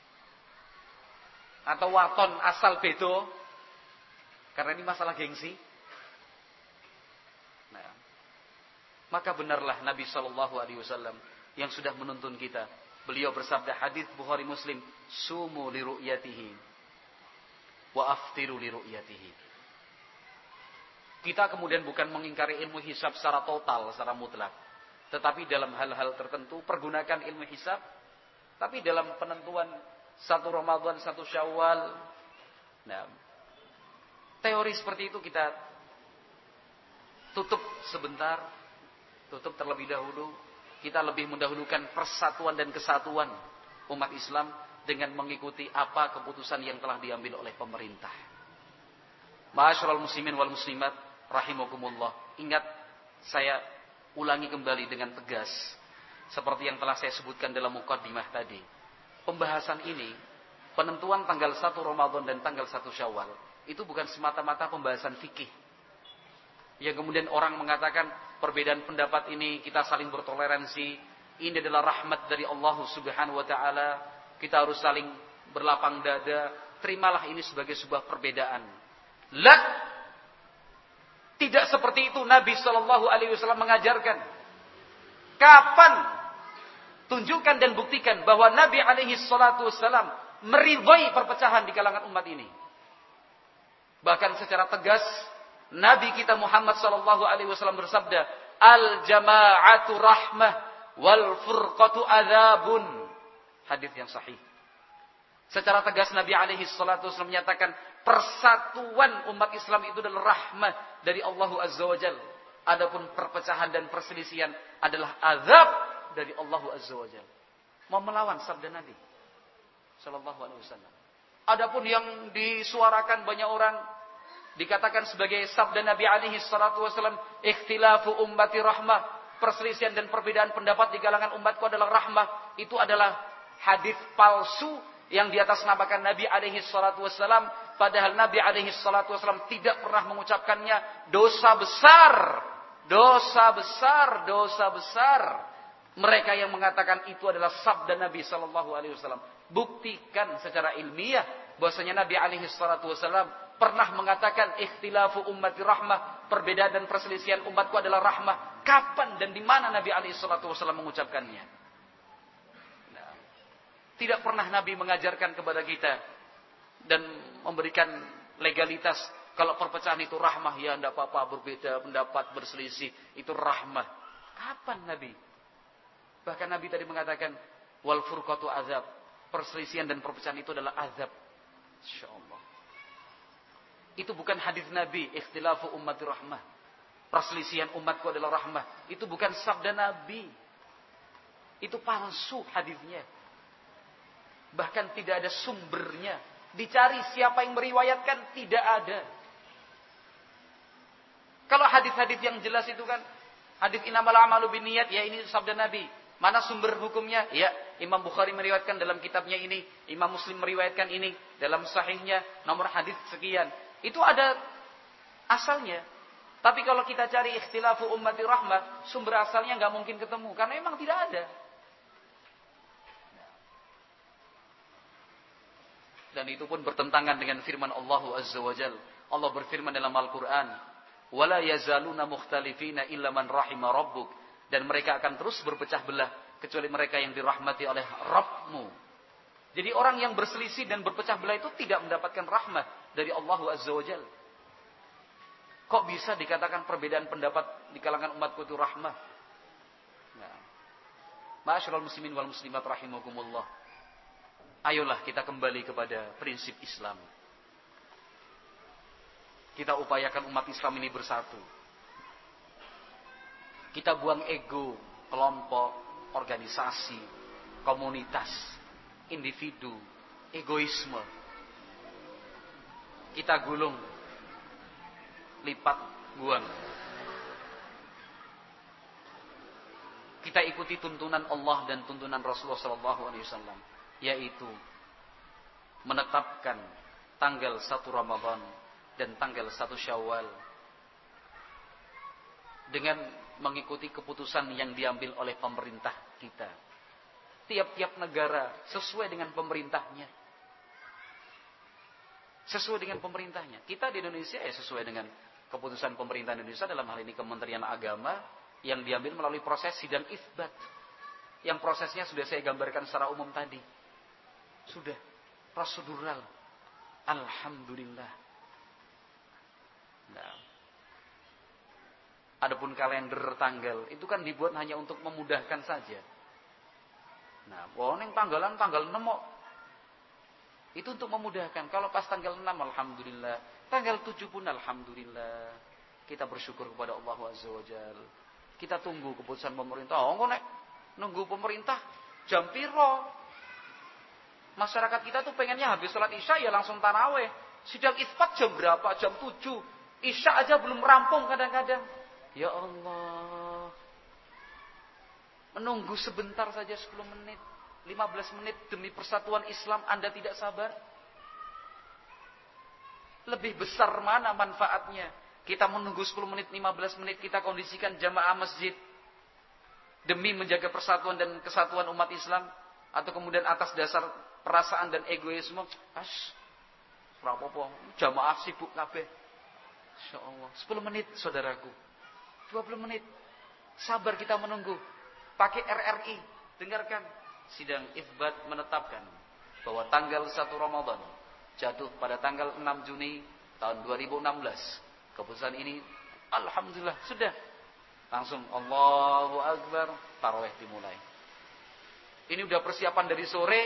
Atau waton asal bedo? Karena ini masalah gengsi. Nah, maka benarlah Nabi Shallallahu Alaihi Wasallam yang sudah menuntun kita. Beliau bersabda, hadis Bukhari Muslim, sumu li ru'yatihi wa aftiru li ru'yatihi. Kita kemudian bukan mengingkari ilmu hisab secara total, secara mutlak. Tetapi dalam hal-hal tertentu, pergunakan ilmu hisab. Tapi dalam penentuan satu Ramadan, satu Syawal. Nah, teori seperti itu kita tutup sebentar. Tutup terlebih dahulu. Kita lebih mendahulukan persatuan dan kesatuan umat Islam dengan mengikuti apa keputusan yang telah diambil oleh pemerintah. Ma'asyiral muslimin wal muslimat rahimakumullah. Ingat, saya ulangi kembali dengan tegas seperti yang telah saya sebutkan dalam muqaddimah tadi. Pembahasan ini, penentuan tanggal satu Ramadan dan tanggal satu Syawal, itu bukan semata-mata pembahasan fikih. Yang kemudian orang mengatakan perbedaan pendapat ini kita saling bertoleransi, ini adalah rahmat dari Allah Subhanahu wa taala, kita harus saling berlapang dada, terimalah ini sebagai sebuah perbedaan. La, tidak seperti itu Nabi Shallallahu Alaihi Wasallam mengajarkan. Kapan? Tunjukkan dan buktikan bahwa Nabi Alaihi Wasallam meridhai perpecahan di kalangan umat ini. Bahkan secara tegas Nabi kita Muhammad Shallallahu Alaihi Wasallam bersabda, al jama'atu rahmah wal furqatu adzabun. Hadis yang sahih. Secara tegas Nabi alaihi salatu wasallam menyatakan persatuan umat Islam itu adalah rahmat dari Allah Azza wa Jalla. Adapun perpecahan dan perselisihan adalah azab dari Allah Azza wa Jalla. Mau melawan sabda Nabi sallallahu alaihi wasallam. Adapun yang disuarakan banyak orang dikatakan sebagai sabda Nabi alaihi salatu wasallam, ikhtilafu ummati rahmah, perselisihan dan perbedaan pendapat di kalangan umatku adalah rahmah. Itu adalah hadis palsu yang di atas namakan Nabi alaihi salatu wasallam, padahal Nabi alaihi salatu wasallam tidak pernah mengucapkannya. Dosa besar, dosa besar, dosa besar. Mereka yang mengatakan itu adalah sabda Nabi sallallahu alaihi wasallam. Buktikan secara ilmiah bahwasanya Nabi alaihi salatu wasallam pernah mengatakan ikhtilafu ummati rahmah, perbedaan dan perselisihan umatku adalah rahmah. Kapan dan di mana Nabi alaihi salatu wasallam mengucapkannya? Tidak pernah Nabi mengajarkan kepada kita dan memberikan legalitas kalau perpecahan itu rahmah, ya tidak apa-apa, berbeda pendapat, berselisih, itu rahmah. Kapan Nabi? Bahkan Nabi tadi mengatakan wal furqatu azab. Perselisihan dan perpecahan itu adalah azab. Insyaallah. Itu bukan hadis Nabi, ikhtilafu ummati rahmah. Perselisihan umatku adalah rahmah. Itu bukan sabda Nabi. Itu palsu hadisnya. Bahkan tidak ada sumbernya. Dicari siapa yang meriwayatkan, tidak ada. Kalau hadis-hadis yang jelas itu kan hadis innamal a'malu binniyat, ya ini sabda Nabi. Mana sumber hukumnya? Ya, Imam Bukhari meriwayatkan dalam kitabnya ini, Imam Muslim meriwayatkan ini dalam sahihnya, nomor hadis sekian. Itu ada asalnya. Tapi kalau kita cari ikhtilafu ummati rahmah, sumber asalnya nggak mungkin ketemu karena memang tidak ada. Dan itu pun bertentangan dengan firman Allah Azza wa Jalla. Allah berfirman dalam Al-Qur'an, "Wala yazaluna mukhtalifina illa man rahima rabbuk." Dan mereka akan terus berpecah belah kecuali mereka yang dirahmati oleh Rabbmu. Jadi orang yang berselisih dan berpecah belah itu tidak mendapatkan rahmat dari Allah Azza wa Jalla. Kok bisa dikatakan perbedaan pendapat di kalangan umatku itu rahmah? Nah. Ma'asyiral muslimin wal muslimat rahimakumullah. Ayolah kita kembali kepada prinsip Islam. Kita upayakan umat Islam ini bersatu. Kita buang ego, kelompok, organisasi, komunitas, individu, egoisme. Kita gulung, lipat, buang. Kita ikuti tuntunan Allah dan tuntunan Rasulullah shallallahu alaihi wasallam, yaitu menetapkan tanggal satu Ramadan dan tanggal satu Syawal dengan mengikuti keputusan yang diambil oleh pemerintah kita. Tiap-tiap negara sesuai dengan pemerintahnya. Sesuai dengan pemerintahnya. Kita di Indonesia ya sesuai dengan keputusan pemerintah Indonesia, dalam hal ini Kementerian Agama, yang diambil melalui proses sidang isbat. Yang prosesnya sudah saya gambarkan secara umum tadi. Sudah prosedural. Alhamdulillah. Nah. Adapun kalender tanggal itu kan dibuat hanya untuk memudahkan saja. Nah, wong ning tanggalan tanggal enam kok. Itu untuk memudahkan. Kalau pas tanggal enam alhamdulillah, tanggal tujuh pun alhamdulillah. Kita bersyukur kepada Allah Azza wa Jalla. Kita tunggu keputusan pemerintah. Oh, nek nunggu pemerintah jam piro? Masyarakat kita tuh pengennya habis sholat Isya ya langsung tarawih. Sidang isbat jam berapa? Jam tujuh. Isya aja belum rampung kadang-kadang. Ya Allah. Menunggu sebentar saja sepuluh menit, lima belas menit demi persatuan Islam Anda tidak sabar? Lebih besar mana manfaatnya? Kita menunggu sepuluh menit, lima belas menit, kita kondisikan jamaah masjid demi menjaga persatuan dan kesatuan umat Islam, atau kemudian atas dasar perasaan dan egoisme, as, rapopo, jamaah sibuk kabeh. Insyaallah, sepuluh menit saudaraku. dua puluh menit. Sabar kita menunggu. Pakai R R I. Dengarkan. Sidang isbat menetapkan bahwa tanggal satu Ramadan jatuh pada tanggal enam Juni tahun dua ribu enam belas. Keputusan ini alhamdulillah sudah. Langsung Allahu Akbar, tarawih dimulai. Ini udah persiapan dari sore.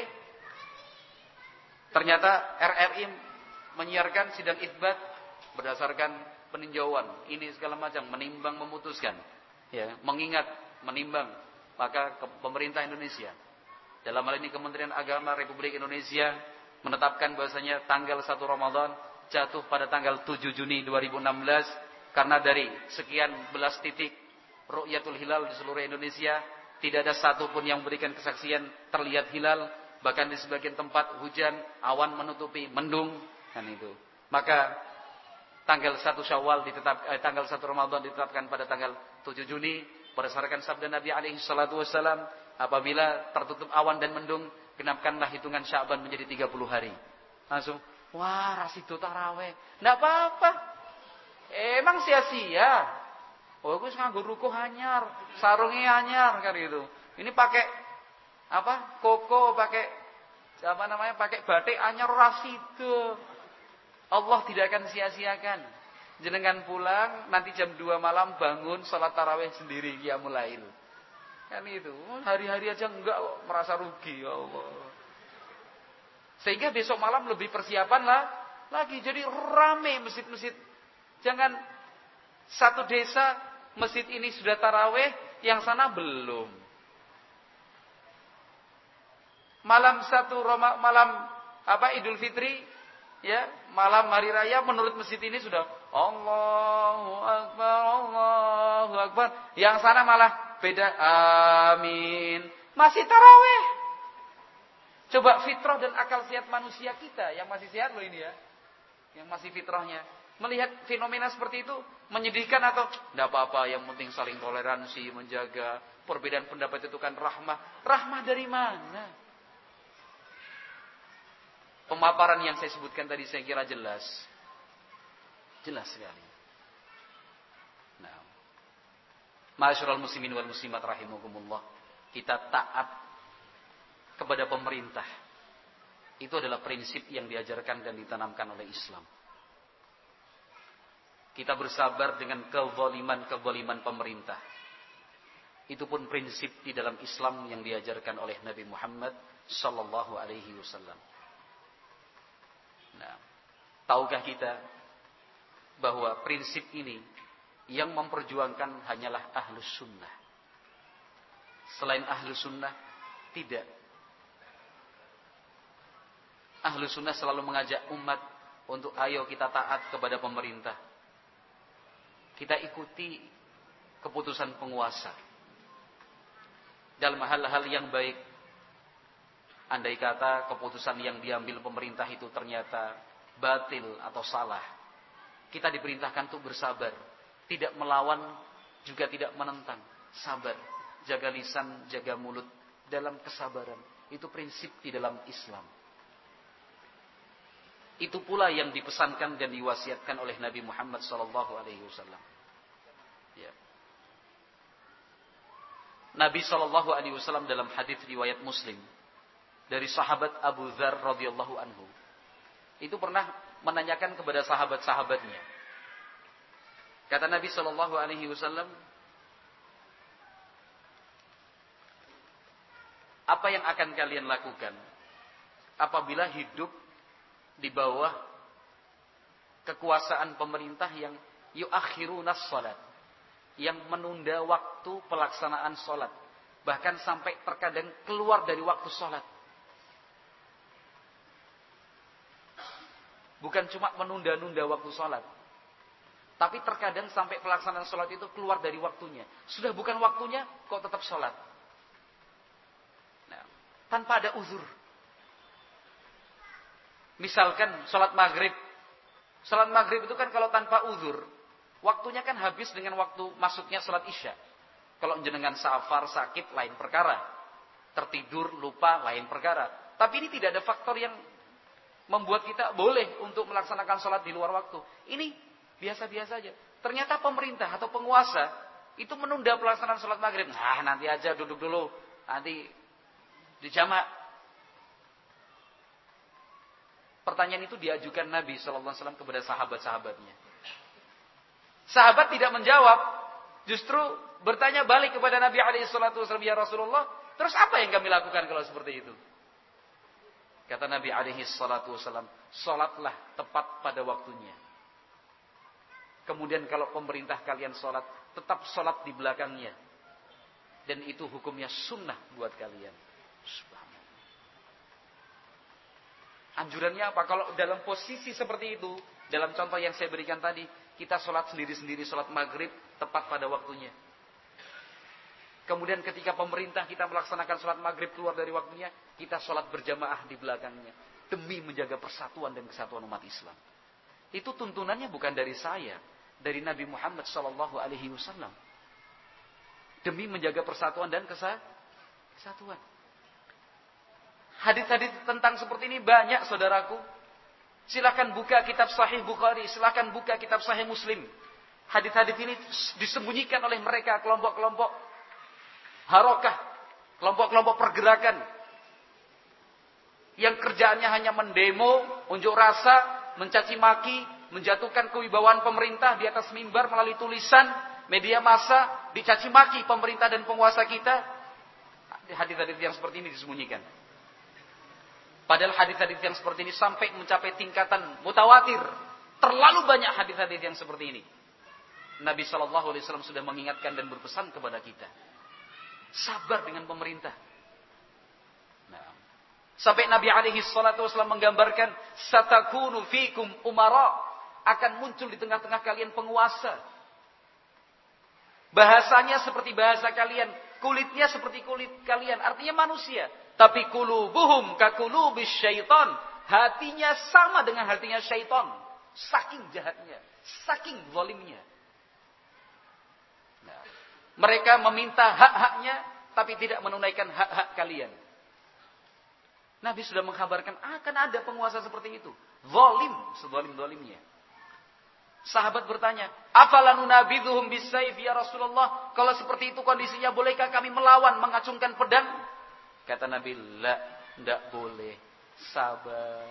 Ternyata R R I menyiarkan sidang isbat berdasarkan peninjauan ini segala macam, menimbang, memutuskan, ya, mengingat, menimbang. Maka ke pemerintah Indonesia, dalam hal ini Kementerian Agama Republik Indonesia, menetapkan bahwasanya tanggal satu Ramadan jatuh pada tanggal tujuh Juni dua ribu enam belas, karena dari sekian belas titik ru'yatul hilal di seluruh Indonesia, tidak ada satupun yang memberikan kesaksian terlihat hilal. Bahkan di sebagian tempat hujan, awan menutupi, mendung, kan itu. Maka tanggal satu Syawal ditetap, eh, tanggal satu Ramadan ditetapkan pada tanggal tujuh Juni berdasarkan sabda Nabi alaihi salatu wasallam, apabila tertutup awan dan mendung, genapkanlah hitungan Sya'ban menjadi tiga puluh hari. Langsung, wah, rasido tarawih. Enggak apa-apa. Emang sia-sia. Oh, aku nganggo rukuh anyar, sarungnya anyar kan gitu. Ini pakai apa? Koko, pakai apa namanya? Pakai batik anyar rasido. Allah tidak akan sia-siakan. Jenengan pulang, nanti jam dua malam bangun sholat tarawih sendiri, qiyamul lail. Kan itu, hari-hari aja enggak merasa rugi, ya Allah. Sehingga besok malam lebih persiapan lah lagi. Jadi rame masjid-masjid. Jangan satu desa masjid ini sudah tarawih, yang sana belum. Malam satu Roma, malam apa Idul Fitri, ya, malam hari raya menurut masjid ini sudah Allahu Akbar, Allahu Akbar. Yang sana malah beda, amin. Masih tarawih. Coba fitrah dan akal sehat manusia kita yang masih sehat loh ini ya, yang masih fitrahnya melihat fenomena seperti itu menyedihkan atau tidak apa-apa, yang penting saling toleransi, menjaga perbedaan pendapat itu kan rahmah. Rahmah dari mana? Pemaparan yang saya sebutkan tadi saya kira jelas, jelas sekali. Nah, ma'asyiral muslimin wal muslimat rahimakumullah, kita taat kepada pemerintah itu adalah prinsip yang diajarkan dan ditanamkan oleh Islam. Kita bersabar dengan kezaliman-kezaliman pemerintah. Itu pun prinsip di dalam Islam yang diajarkan oleh Nabi Muhammad sallallahu alaihi wasallam. Nah, tahukah kita bahwa prinsip ini yang memperjuangkan hanyalah ahlus sunnah. Selain ahlus sunnah, tidak. Ahlus sunnah selalu mengajak umat untuk ayo kita taat kepada pemerintah. Kita ikuti keputusan penguasa dalam hal-hal yang baik. Andai kata keputusan yang diambil pemerintah itu ternyata batil atau salah, kita diperintahkan untuk bersabar, tidak melawan juga tidak menentang, sabar, jaga lisan, jaga mulut dalam kesabaran. Itu prinsip di dalam Islam. Itu pula yang dipesankan dan diwasiatkan oleh Nabi Muhammad sallallahu alaihi wasallam. Ya. Nabi sallallahu alaihi wasallam dalam hadis riwayat Muslim dari sahabat Abu Dzar radhiyallahu anhu, itu pernah menanyakan kepada sahabat-sahabatnya. Kata Nabi sallallahu alaihi wasallam, apa yang akan kalian lakukan apabila hidup di bawah kekuasaan pemerintah yang yuakhirunas salat, yang menunda waktu pelaksanaan salat, bahkan sampai terkadang keluar dari waktu salat. Bukan cuma menunda-nunda waktu salat, tapi terkadang sampai pelaksanaan salat itu keluar dari waktunya. Sudah bukan waktunya kok tetap salat. Nah, tanpa ada uzur. Misalkan sholat maghrib. Sholat maghrib itu kan kalau tanpa uzur, waktunya kan habis dengan waktu masuknya sholat isya. Kalau jenengan safar, sakit, lain perkara. Tertidur, lupa, lain perkara. Tapi ini tidak ada faktor yang membuat kita boleh untuk melaksanakan sholat di luar waktu. Ini biasa-biasa aja. Ternyata pemerintah atau penguasa itu menunda pelaksanaan sholat maghrib. Nah, nanti aja duduk dulu. Nanti dijamak. Pertanyaan itu diajukan Nabi shallallahu alaihi wasallam kepada sahabat-sahabatnya. Sahabat tidak menjawab, justru bertanya balik kepada Nabi alaihi wasallam, ya Rasulullah, terus apa yang kami lakukan kalau seperti itu? Kata Nabi alaihi wasallam, sholatlah tepat pada waktunya. Kemudian kalau pemerintah kalian sholat, tetap sholat di belakangnya. Dan itu hukumnya sunnah buat kalian. Subhanallah. Anjurannya apa? Kalau dalam posisi seperti itu, dalam contoh yang saya berikan tadi, kita sholat sendiri-sendiri, sholat maghrib tepat pada waktunya. Kemudian ketika pemerintah kita melaksanakan sholat maghrib keluar dari waktunya, kita sholat berjamaah di belakangnya. Demi menjaga persatuan dan kesatuan umat Islam. Itu tuntunannya bukan dari saya, dari Nabi Muhammad shallallahu alaihi wasallam. Demi menjaga persatuan dan kesatuan. Hadis-hadis tentang seperti ini banyak, saudaraku. Silakan buka kitab Sahih Bukhari, silakan buka kitab Sahih Muslim. Hadis-hadis ini disembunyikan oleh mereka, kelompok-kelompok harokah, kelompok-kelompok pergerakan yang kerjaannya hanya mendemo, unjuk rasa, mencaci maki, menjatuhkan kewibawaan pemerintah di atas mimbar melalui tulisan, media massa, dicaci maki pemerintah dan penguasa kita. Hadis-hadis yang seperti ini disembunyikan. Padahal hadis-hadis yang seperti ini sampai mencapai tingkatan mutawatir. Terlalu banyak hadis-hadis yang seperti ini. Nabi shallallahu alaihi wasallam sudah mengingatkan dan berpesan kepada kita. Sabar dengan pemerintah. Nah, sampai Nabi alaihi salatu wasallam menggambarkan, satakunu fikum umara, akan muncul di tengah-tengah kalian penguasa. Bahasanya seperti bahasa kalian, kulitnya seperti kulit kalian, artinya manusia. Tapi kulubuhum kakulubis syaitan, hatinya sama dengan hatinya syaitan. Saking jahatnya, saking zalimnya. Nah, mereka meminta hak-haknya, tapi tidak menunaikan hak-hak kalian. Nabi sudah mengkabarkan akan ada penguasa seperti itu. Zalim, sezalim-zalimnya. Sahabat bertanya, "Afalanun nabidhuhum bisayf ya Rasulullah?" Kalau seperti itu kondisinya, bolehkah kami melawan, mengacungkan pedang? Kata Nabi, "La, tidak boleh. Sabar.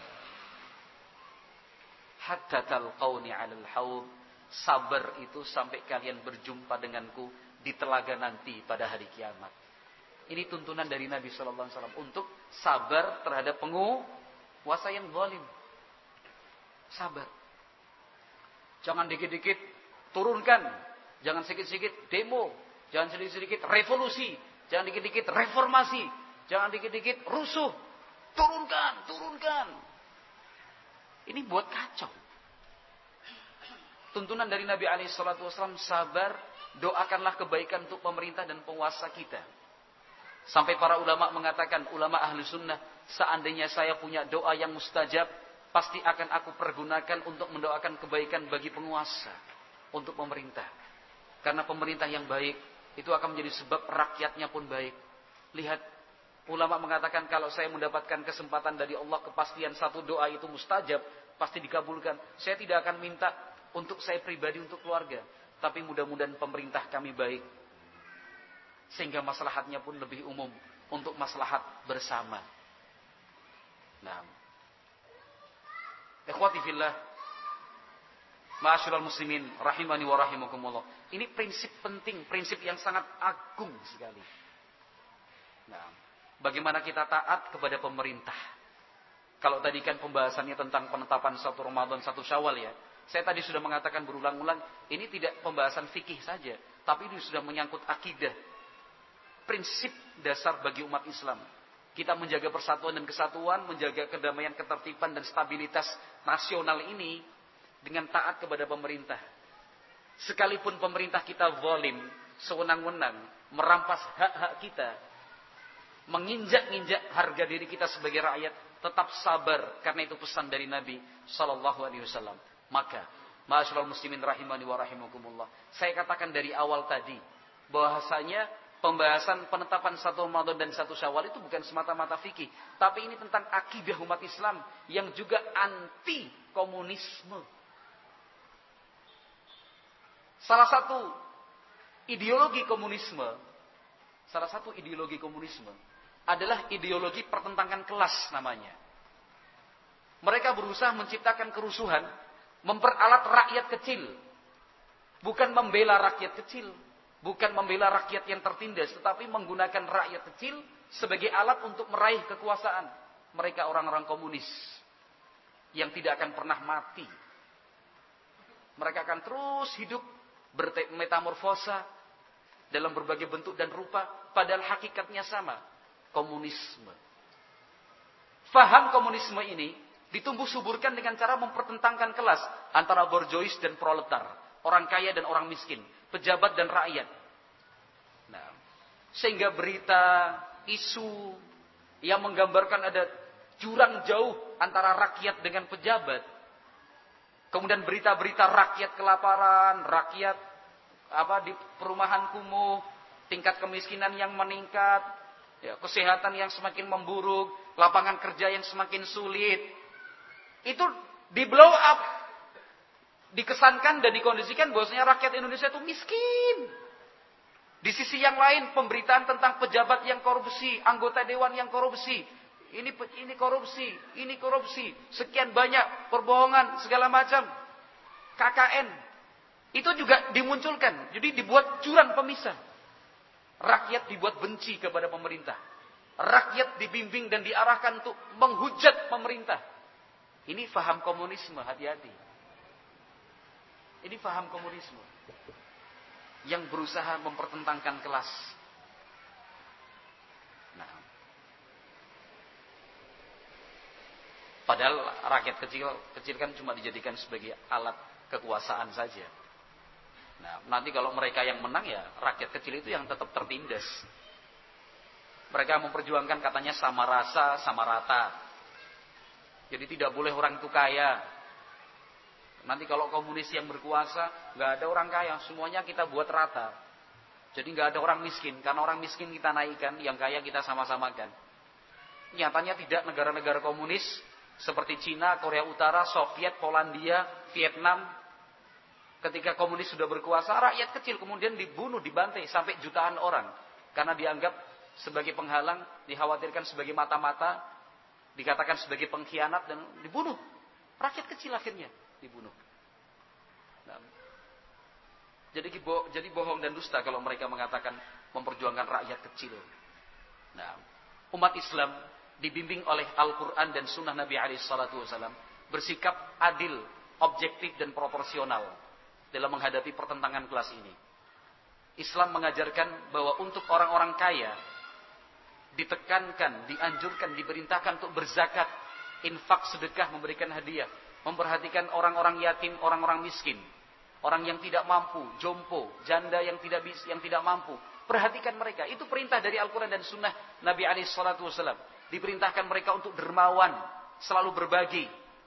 Hatta talqauni 'alal haud." Sabar itu sampai kalian berjumpa denganku di telaga nanti pada hari kiamat. Ini tuntunan dari Nabi shallallahu alaihi wasallam untuk sabar terhadap penguasa yang zalim. Sabar. Jangan dikit-dikit turunkan, jangan sedikit-sedikit demo, jangan sedikit-sedikit revolusi, jangan dikit-dikit reformasi, jangan dikit-dikit rusuh. Turunkan, turunkan. Ini buat kacau. Tuntunan dari Nabi alaihi salatu wasallam, sabar, doakanlah kebaikan untuk pemerintah dan penguasa kita. Sampai para ulama mengatakan, ulama ahli sunnah, seandainya saya punya doa yang mustajab, pasti akan aku pergunakan untuk mendoakan kebaikan bagi penguasa, untuk pemerintah. Karena pemerintah yang baik, itu akan menjadi sebab rakyatnya pun baik. Lihat, ulama mengatakan kalau saya mendapatkan kesempatan dari Allah, kepastian satu doa itu mustajab, pasti dikabulkan. Saya tidak akan minta untuk saya pribadi, untuk keluarga. Tapi mudah-mudahan pemerintah kami baik. Sehingga maslahatnya pun lebih umum. Untuk maslahat bersama. Nah. Ikhwati fillah. Ma'asyiral muslimin. Rahimani wa rahimakumullah. Ini prinsip penting. Prinsip yang sangat agung sekali. Nah. Bagaimana kita taat kepada pemerintah. Kalau tadi kan pembahasannya tentang penetapan satu Ramadan, satu Syawal ya. Saya tadi sudah mengatakan berulang-ulang, ini tidak pembahasan fikih saja, tapi ini sudah menyangkut akidah. Prinsip dasar bagi umat Islam. Kita menjaga persatuan dan kesatuan, menjaga kedamaian, ketertiban dan stabilitas nasional ini dengan taat kepada pemerintah. Sekalipun pemerintah kita zalim, sewenang-wenang, merampas hak-hak kita, menginjak-injak harga diri kita sebagai rakyat, tetap sabar, karena itu pesan dari Nabi sallallahu alaihi wasallam. Maka, ma'asyiral muslimin rahimani wa rahimakumullah, saya katakan dari awal tadi, bahwasanya pembahasan penetapan satu Ramadan dan satu Syawal itu bukan semata-mata fikih, tapi ini tentang akidah umat Islam yang juga anti komunisme. Salah satu ideologi komunisme, salah satu ideologi komunisme adalah ideologi pertentangan kelas namanya. Mereka berusaha menciptakan kerusuhan, memperalat rakyat kecil. Bukan membela rakyat kecil. Bukan membela rakyat yang tertindas. Tetapi menggunakan rakyat kecil sebagai alat untuk meraih kekuasaan. Mereka orang-orang komunis. Yang tidak akan pernah mati. Mereka akan terus hidup bermetamorfosa dalam berbagai bentuk dan rupa. Padahal hakikatnya sama. Komunisme. Faham komunisme ini ditumbuh suburkan dengan cara mempertentangkan kelas antara borjois dan proletar, orang kaya dan orang miskin, pejabat dan rakyat. Nah, sehingga berita, isu yang menggambarkan ada jurang jauh antara rakyat dengan pejabat. Kemudian berita-berita rakyat kelaparan, rakyat apa di perumahan kumuh, tingkat kemiskinan yang meningkat, ya, kesehatan yang semakin memburuk, lapangan kerja yang semakin sulit. Itu di blow up, dikesankan dan dikondisikan bahwasanya rakyat Indonesia itu miskin. Di sisi yang lain, pemberitaan tentang pejabat yang korupsi, anggota dewan yang korupsi, ini ini korupsi, ini korupsi, sekian banyak perbohongan segala macam, K K N. Itu juga dimunculkan. Jadi dibuat jurang pemisah. Rakyat dibuat benci kepada pemerintah. Rakyat dibimbing dan diarahkan untuk menghujat pemerintah. Ini faham komunisme, hati-hati. Ini faham komunisme yang berusaha mempertentangkan kelas. Nah, padahal rakyat kecil kecil kan cuma dijadikan sebagai alat kekuasaan saja. Nah, nanti kalau mereka yang menang ya rakyat kecil itu yang tetap tertindas. Mereka memperjuangkan katanya sama rasa, sama rata. Jadi tidak boleh orang itu kaya. Nanti kalau komunis yang berkuasa, nggak ada orang kaya, semuanya kita buat rata. Jadi nggak ada orang miskin, karena orang miskin kita naikkan, yang kaya kita sama-samakan. Nyatanya tidak, negara-negara komunis seperti Cina, Korea Utara, Soviet, Polandia, Vietnam, ketika komunis sudah berkuasa, rakyat kecil kemudian dibunuh, dibantai sampai jutaan orang, karena dianggap sebagai penghalang, dikhawatirkan sebagai mata-mata, dikatakan sebagai pengkhianat dan dibunuh. Rakyat kecil akhirnya dibunuh. Nah, jadi jadi bohong dan dusta kalau mereka mengatakan memperjuangkan rakyat kecil. Nah, umat Islam dibimbing oleh Al-Quran dan Sunnah Nabi alaihi salatu wasallam bersikap adil, objektif dan proporsional dalam menghadapi pertentangan kelas ini. Islam mengajarkan bahwa untuk orang-orang kaya ditekankan, dianjurkan, diperintahkan untuk berzakat, infak, sedekah, memberikan hadiah, memperhatikan orang-orang yatim, orang-orang miskin, orang yang tidak mampu, jompo, janda yang tidak bis, yang tidak mampu. Perhatikan mereka. Itu perintah dari Al-Quran dan Sunnah Nabi alaihi salatu wasallam. Diperintahkan mereka untuk dermawan, selalu berbagi.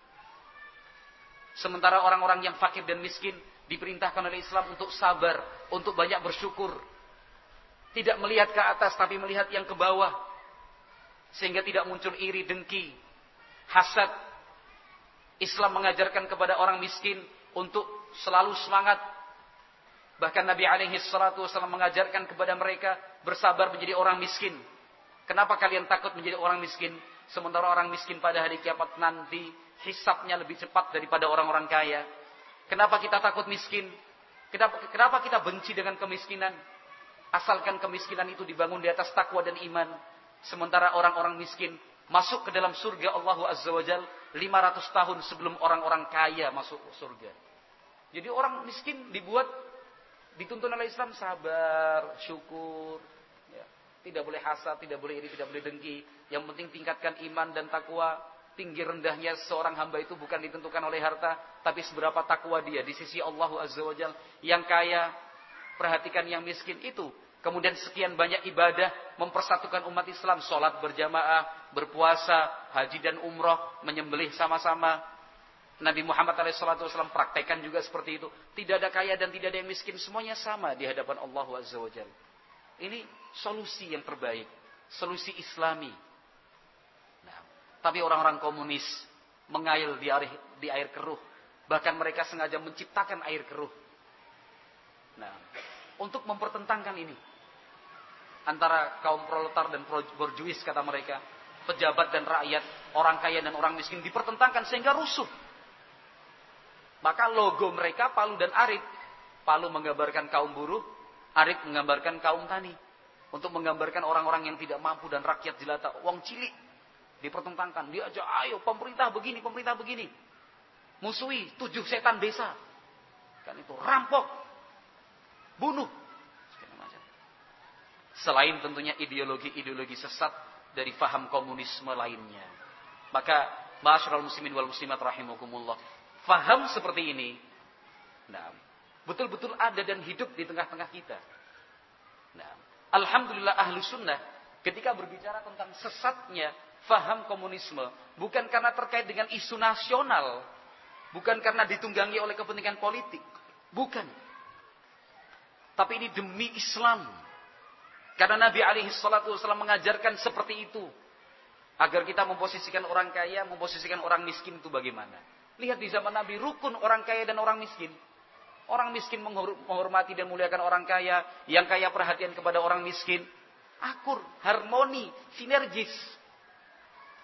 Sementara orang-orang yang fakir dan miskin diperintahkan oleh Islam untuk sabar, untuk banyak bersyukur. Tidak melihat ke atas tapi melihat yang ke bawah. Sehingga tidak muncul iri, dengki, hasad. Islam mengajarkan kepada orang miskin untuk selalu semangat. Bahkan Nabi alaihi salatu wasallam mengajarkan kepada mereka bersabar menjadi orang miskin. Kenapa kalian takut menjadi orang miskin? Sementara orang miskin pada hari kiamat nanti hisabnya lebih cepat daripada orang-orang kaya. Kenapa kita takut miskin? Kenapa, kenapa kita benci dengan kemiskinan? Asalkan kemiskinan itu dibangun di atas takwa dan iman. Sementara orang-orang miskin masuk ke dalam surga Allah Azza wa Jal lima ratus tahun sebelum orang-orang kaya masuk surga. Jadi orang miskin dibuat, dituntun oleh Islam sabar, syukur. Ya. Tidak boleh hasad, tidak boleh iri, tidak boleh dengki. Yang penting tingkatkan iman dan takwa. Tinggi rendahnya seorang hamba itu bukan ditentukan oleh harta, tapi seberapa takwa dia di sisi Allah Azza wa Jal. Yang kaya, perhatikan yang miskin itu. Kemudian sekian banyak ibadah mempersatukan umat Islam. Sholat berjamaah, berpuasa, haji dan umroh, menyembelih sama-sama. Nabi Muhammad shallallahu alaihi wasallam praktekkan juga seperti itu. Tidak ada kaya dan tidak ada yang miskin. Semuanya sama di hadapan Allah Azza wa Jalla. Ini solusi yang terbaik. Solusi Islami. Nah, tapi orang-orang komunis mengail di air, di air keruh. Bahkan mereka sengaja menciptakan air keruh. Nah, untuk mempertentangkan ini antara kaum proletar dan borjuis, kata mereka, pejabat dan rakyat, orang kaya dan orang miskin dipertentangkan sehingga rusuh. Maka logo mereka palu dan arit. Palu menggambarkan kaum buruh, arit menggambarkan kaum tani. Untuk menggambarkan orang-orang yang tidak mampu dan rakyat jelata, wong cilik dipertentangkan. Dia aja, ayo pemerintah begini, pemerintah begini. Musuhi tujuh setan desa. Kan itu rampok, bunuh. Selain tentunya ideologi-ideologi sesat dari faham komunisme lainnya. Maka ma'asyiral muslimin wal muslimat rahimakumullah, faham seperti ini, nah, betul-betul ada dan hidup di tengah-tengah kita. Nah, alhamdulillah ahlu sunnah ketika berbicara tentang sesatnya faham komunisme, bukan karena terkait dengan isu nasional, bukan karena ditunggangi oleh kepentingan politik, bukan. Tapi ini demi Islam. Karena Nabi alaihi salatu wasallam mengajarkan seperti itu. Agar kita memposisikan orang kaya, memposisikan orang miskin itu bagaimana. Lihat di zaman Nabi, rukun orang kaya dan orang miskin. Orang miskin menghormati dan muliakan orang kaya. Yang kaya perhatian kepada orang miskin. Akur, harmoni, sinergis.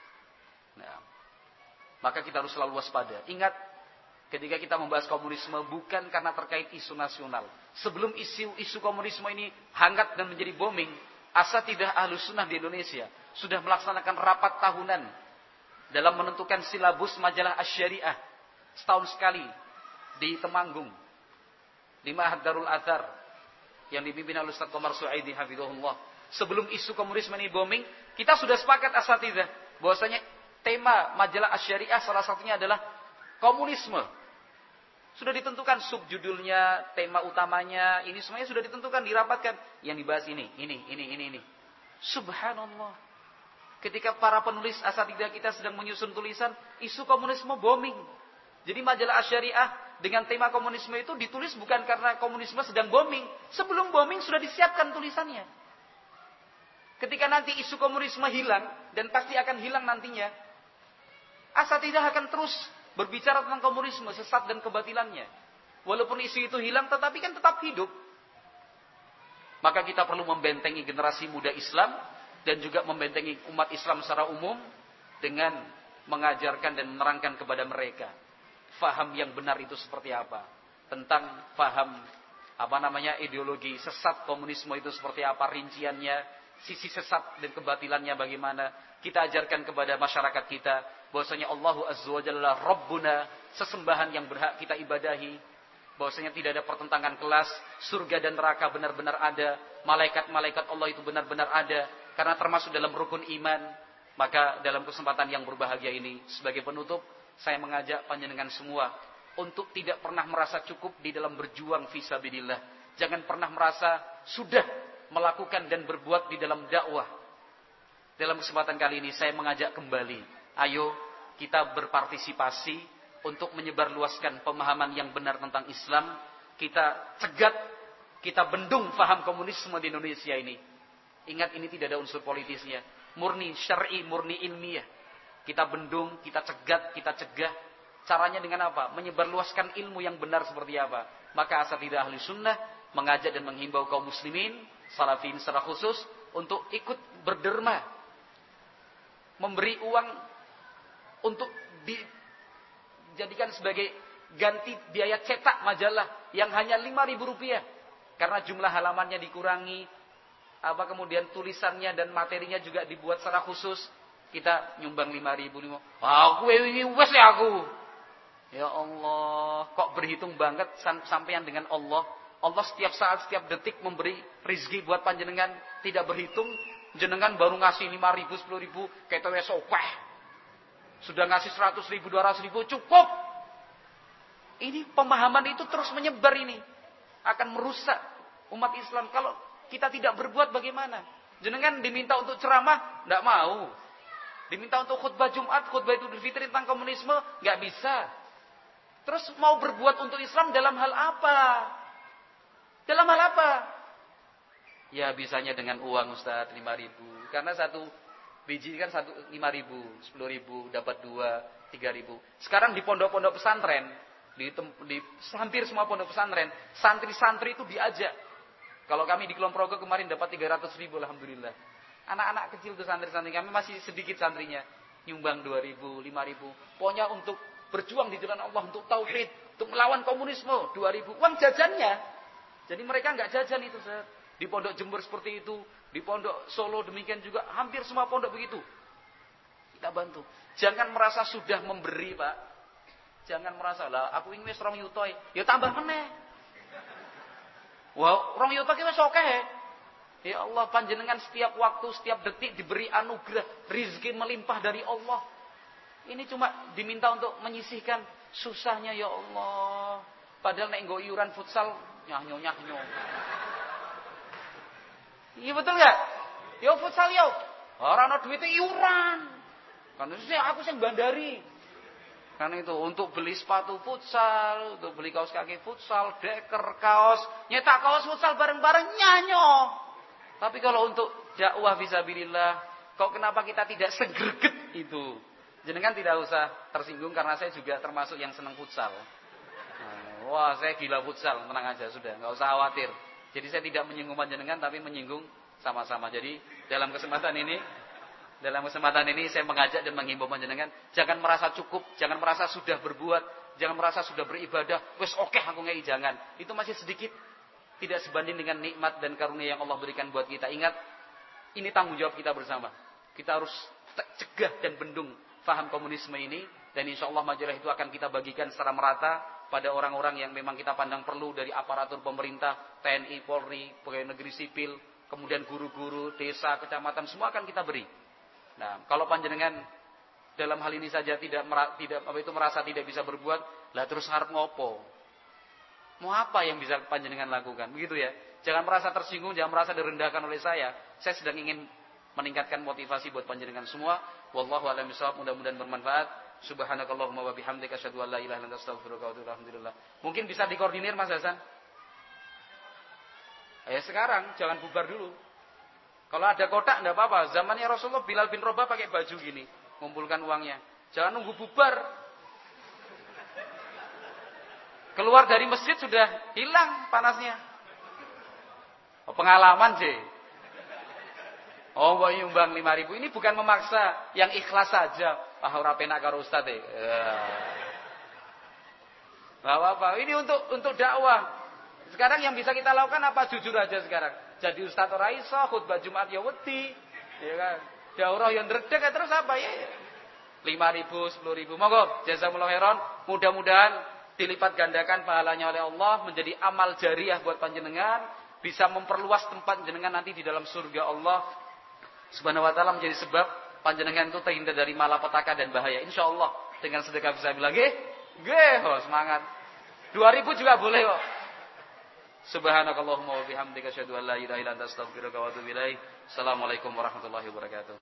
maka kita harus selalu waspada. Ingat, ketika kita membahas komunisme bukan karena terkait isu nasional. Sebelum isu isu komunisme ini hangat dan menjadi booming, asatidzah Ahlus Sunnah di Indonesia sudah melaksanakan rapat tahunan dalam menentukan silabus majalah Asy-Syariah setahun sekali di Temanggung, di Ma'had Darul Athar yang dipimpin oleh Ustaz Qomar Su'aidi hafizahullah. Sebelum isu komunisme ini booming, kita sudah sepakat asatidzah bahwasanya tema majalah Asy-Syariah salah satunya adalah komunisme. Sudah ditentukan subjudulnya, tema utamanya, ini semuanya sudah ditentukan, dirapatkan. Yang dibahas ini, ini, ini, ini, ini. Subhanallah. Ketika para penulis asatidzah kita sedang menyusun tulisan, isu komunisme booming. Jadi majalah Asy-Syariah dengan tema komunisme itu ditulis bukan karena komunisme sedang booming. Sebelum booming sudah disiapkan tulisannya. Ketika nanti isu komunisme hilang, dan pasti akan hilang nantinya, asatidzah akan terus berbicara tentang komunisme, sesat dan kebatilannya. Walaupun isu itu hilang, tetapi kan tetap hidup. Maka kita perlu membentengi generasi muda Islam, dan juga membentengi umat Islam secara umum, dengan mengajarkan dan menerangkan kepada mereka faham yang benar itu seperti apa, tentang faham apa namanya ideologi sesat komunisme itu seperti apa rinciannya, sisi sesat dan kebatilannya bagaimana. Kita ajarkan kepada masyarakat kita bahwasanya Allahu Azza wa Jalla Rabbuna, sesembahan yang berhak kita ibadahi, bahwasanya tidak ada pertentangan kelas, surga dan neraka benar-benar ada, malaikat-malaikat Allah itu benar-benar ada, karena termasuk dalam rukun iman. Maka dalam kesempatan yang berbahagia ini, sebagai penutup, saya mengajak panjenengan semua untuk tidak pernah merasa cukup di dalam berjuang fisabilillah. Jangan pernah merasa sudah melakukan dan berbuat di dalam dakwah. Dalam kesempatan kali ini saya mengajak kembali, ayo kita berpartisipasi untuk menyebarluaskan pemahaman yang benar tentang Islam. Kita cegat, kita bendung faham komunisme di Indonesia ini. Ingat, ini tidak ada unsur politisnya, murni syar'i, murni ilmiah. Kita bendung, kita cegat, kita cegah. Caranya dengan apa? Menyebarluaskan ilmu yang benar seperti apa. Maka asatidzah Ahli Sunnah mengajak dan menghimbau kaum muslimin, salafin secara khusus, untuk ikut berderma, memberi uang untuk dijadikan sebagai ganti biaya cetak majalah yang hanya lima ribu rupiah. Karena jumlah halamannya dikurangi, apa kemudian tulisannya dan materinya juga dibuat secara khusus. Kita nyumbang lima ribu. Aku ini wes ya aku. Ya Allah, kok berhitung banget sampean dengan Allah. Allah setiap saat, setiap detik memberi rizki buat panjenengan, tidak berhitung. Jenengan baru ngasih lima ribu, sepuluh ribu, kayak wes opeh. Sudah ngasih seratus ribu, dua ratus ribu, cukup. Ini pemahaman itu terus menyebar ini. Akan merusak umat Islam. Kalau kita tidak berbuat bagaimana? Jenengan diminta untuk ceramah, tidak mau. Diminta untuk khutbah Jumat, khutbah Idul Fitri tentang komunisme, nggak bisa. Terus mau berbuat untuk Islam dalam hal apa? Dalam hal apa? Ya bisanya dengan uang Ustaz, lima ribu. Karena satu biji kan satu lima ribu, sepuluh ribu, dapat dua, tiga ribu. Sekarang di pondok-pondok pesantren, di, di hampir semua pondok pesantren, santri-santri itu diajak. Kalau kami di Kulon Progo kemarin dapat tiga ratus ribu, alhamdulillah. Anak-anak kecil itu santri-santri kami masih sedikit santrinya, nyumbang dua ribu, lima ribu. Pokoknya untuk berjuang di jalan Allah, untuk tauhid, untuk melawan komunisme, dua ribu. Uang jajannya. Jadi mereka enggak jajan itu, Ustaz. Di pondok Jember seperti itu, di pondok Solo demikian juga, hampir semua pondok begitu. Kita bantu. Jangan merasa sudah memberi, Pak. Jangan merasa, lah aku ingin wis rong yutoy, ya tambah meneh. Wah, rong yutoy ki wis akeh. Ya Allah, panjenengan setiap waktu, setiap detik diberi anugerah, rizki melimpah dari Allah. Ini cuma diminta untuk menyisihkan susahnya, ya Allah. Padahal nek nggo iuran futsal, nyah-nyoh-nyah-nyoh. Iya betul enggak? Yo futsal yo. Ora ana duwite iuran. Kan itu aku sing bandari. Kan itu untuk beli sepatu futsal, untuk beli kaos kaki futsal, deker, kaos, nyetak kaos futsal bareng-bareng nyanyo. Tapi kalau untuk dakwah fisabilillah, kok kenapa kita tidak segreget itu? Jenengan tidak usah tersinggung karena saya juga termasuk yang senang futsal. Nah, wah, saya gila futsal, tenang aja sudah, nggak usah khawatir. Jadi saya tidak menyinggung jenengan tapi menyinggung sama-sama. Jadi dalam kesempatan ini dalam kesempatan ini saya mengajak dan menghimbau panjenengan, jangan merasa cukup, jangan merasa sudah berbuat, jangan merasa sudah beribadah, wes oke okay, aku ngei, jangan. Itu masih sedikit, tidak sebanding dengan nikmat dan karunia yang Allah berikan buat kita. Ingat, ini tanggung jawab kita bersama. Kita harus cegah dan bendung faham komunisme ini, dan insya Allah majalah itu akan kita bagikan secara merata pada orang-orang yang memang kita pandang perlu, dari aparatur pemerintah, T N I, Polri, pegawai negeri sipil, kemudian guru-guru, desa, kecamatan, semua akan kita beri. Nah, kalau panjenengan dalam hal ini saja tidak tidak apa itu merasa tidak bisa berbuat, lah terus ngarep ngopo? Mau apa yang bisa panjenengan lakukan? Begitu ya. Jangan merasa tersinggung, jangan merasa direndahkan oleh saya. Saya sedang ingin meningkatkan motivasi buat panjenengan semua. Wallahu a'lam bishawab, mudah-mudahan bermanfaat. Subhanakallahumma wa bihamdika asyhadu an la ilaha illa anta astaghfiruka wa atubu ilaik. Alhamdulillah. Mungkin bisa dikoordinir Mas Hasan? Ya sekarang, jangan bubar dulu. Kalau ada kotak enggak apa-apa. Zamannya Rasulullah, Bilal bin Rabah pakai baju gini, mengumpulkan uangnya. Jangan nunggu bubar. Keluar dari masjid sudah hilang panasnya. Oh, pengalaman sih. Oh, mbok nyumbang lima ribu. Ini bukan memaksa, yang ikhlas saja. Ah, ora penak karo ustaz e. Enggak apa-apa. Ini untuk untuk dakwah. Sekarang yang bisa kita lakukan apa? Jujur aja sekarang. Jadi ustaz ora iso, khutbah Jumat ya wedi, ya kan. Daurah yang ndredeg terus apa ya? lima ribu, sepuluh ribu. Monggo, jazakumullah khairan. Mudah-mudahan dilipat gandakan pahalanya oleh Allah, menjadi amal jariah buat panjenengan, bisa memperluas tempat panjenengan nanti di dalam surga Allah Subhanahu wa taala, menjadi sebab panjenengan itu terhindar dari malapetaka dan bahaya. Insyaallah dengan sedekah bisa bilang nggih. Nggih, oh, semangat. dua ribu juga boleh kok. Subhanakallahumma wa bihamdika asyhadu an la ilaha illa anta astaghfiruka wa atubu ilaik. Assalamualaikum warahmatullahi wabarakatuh.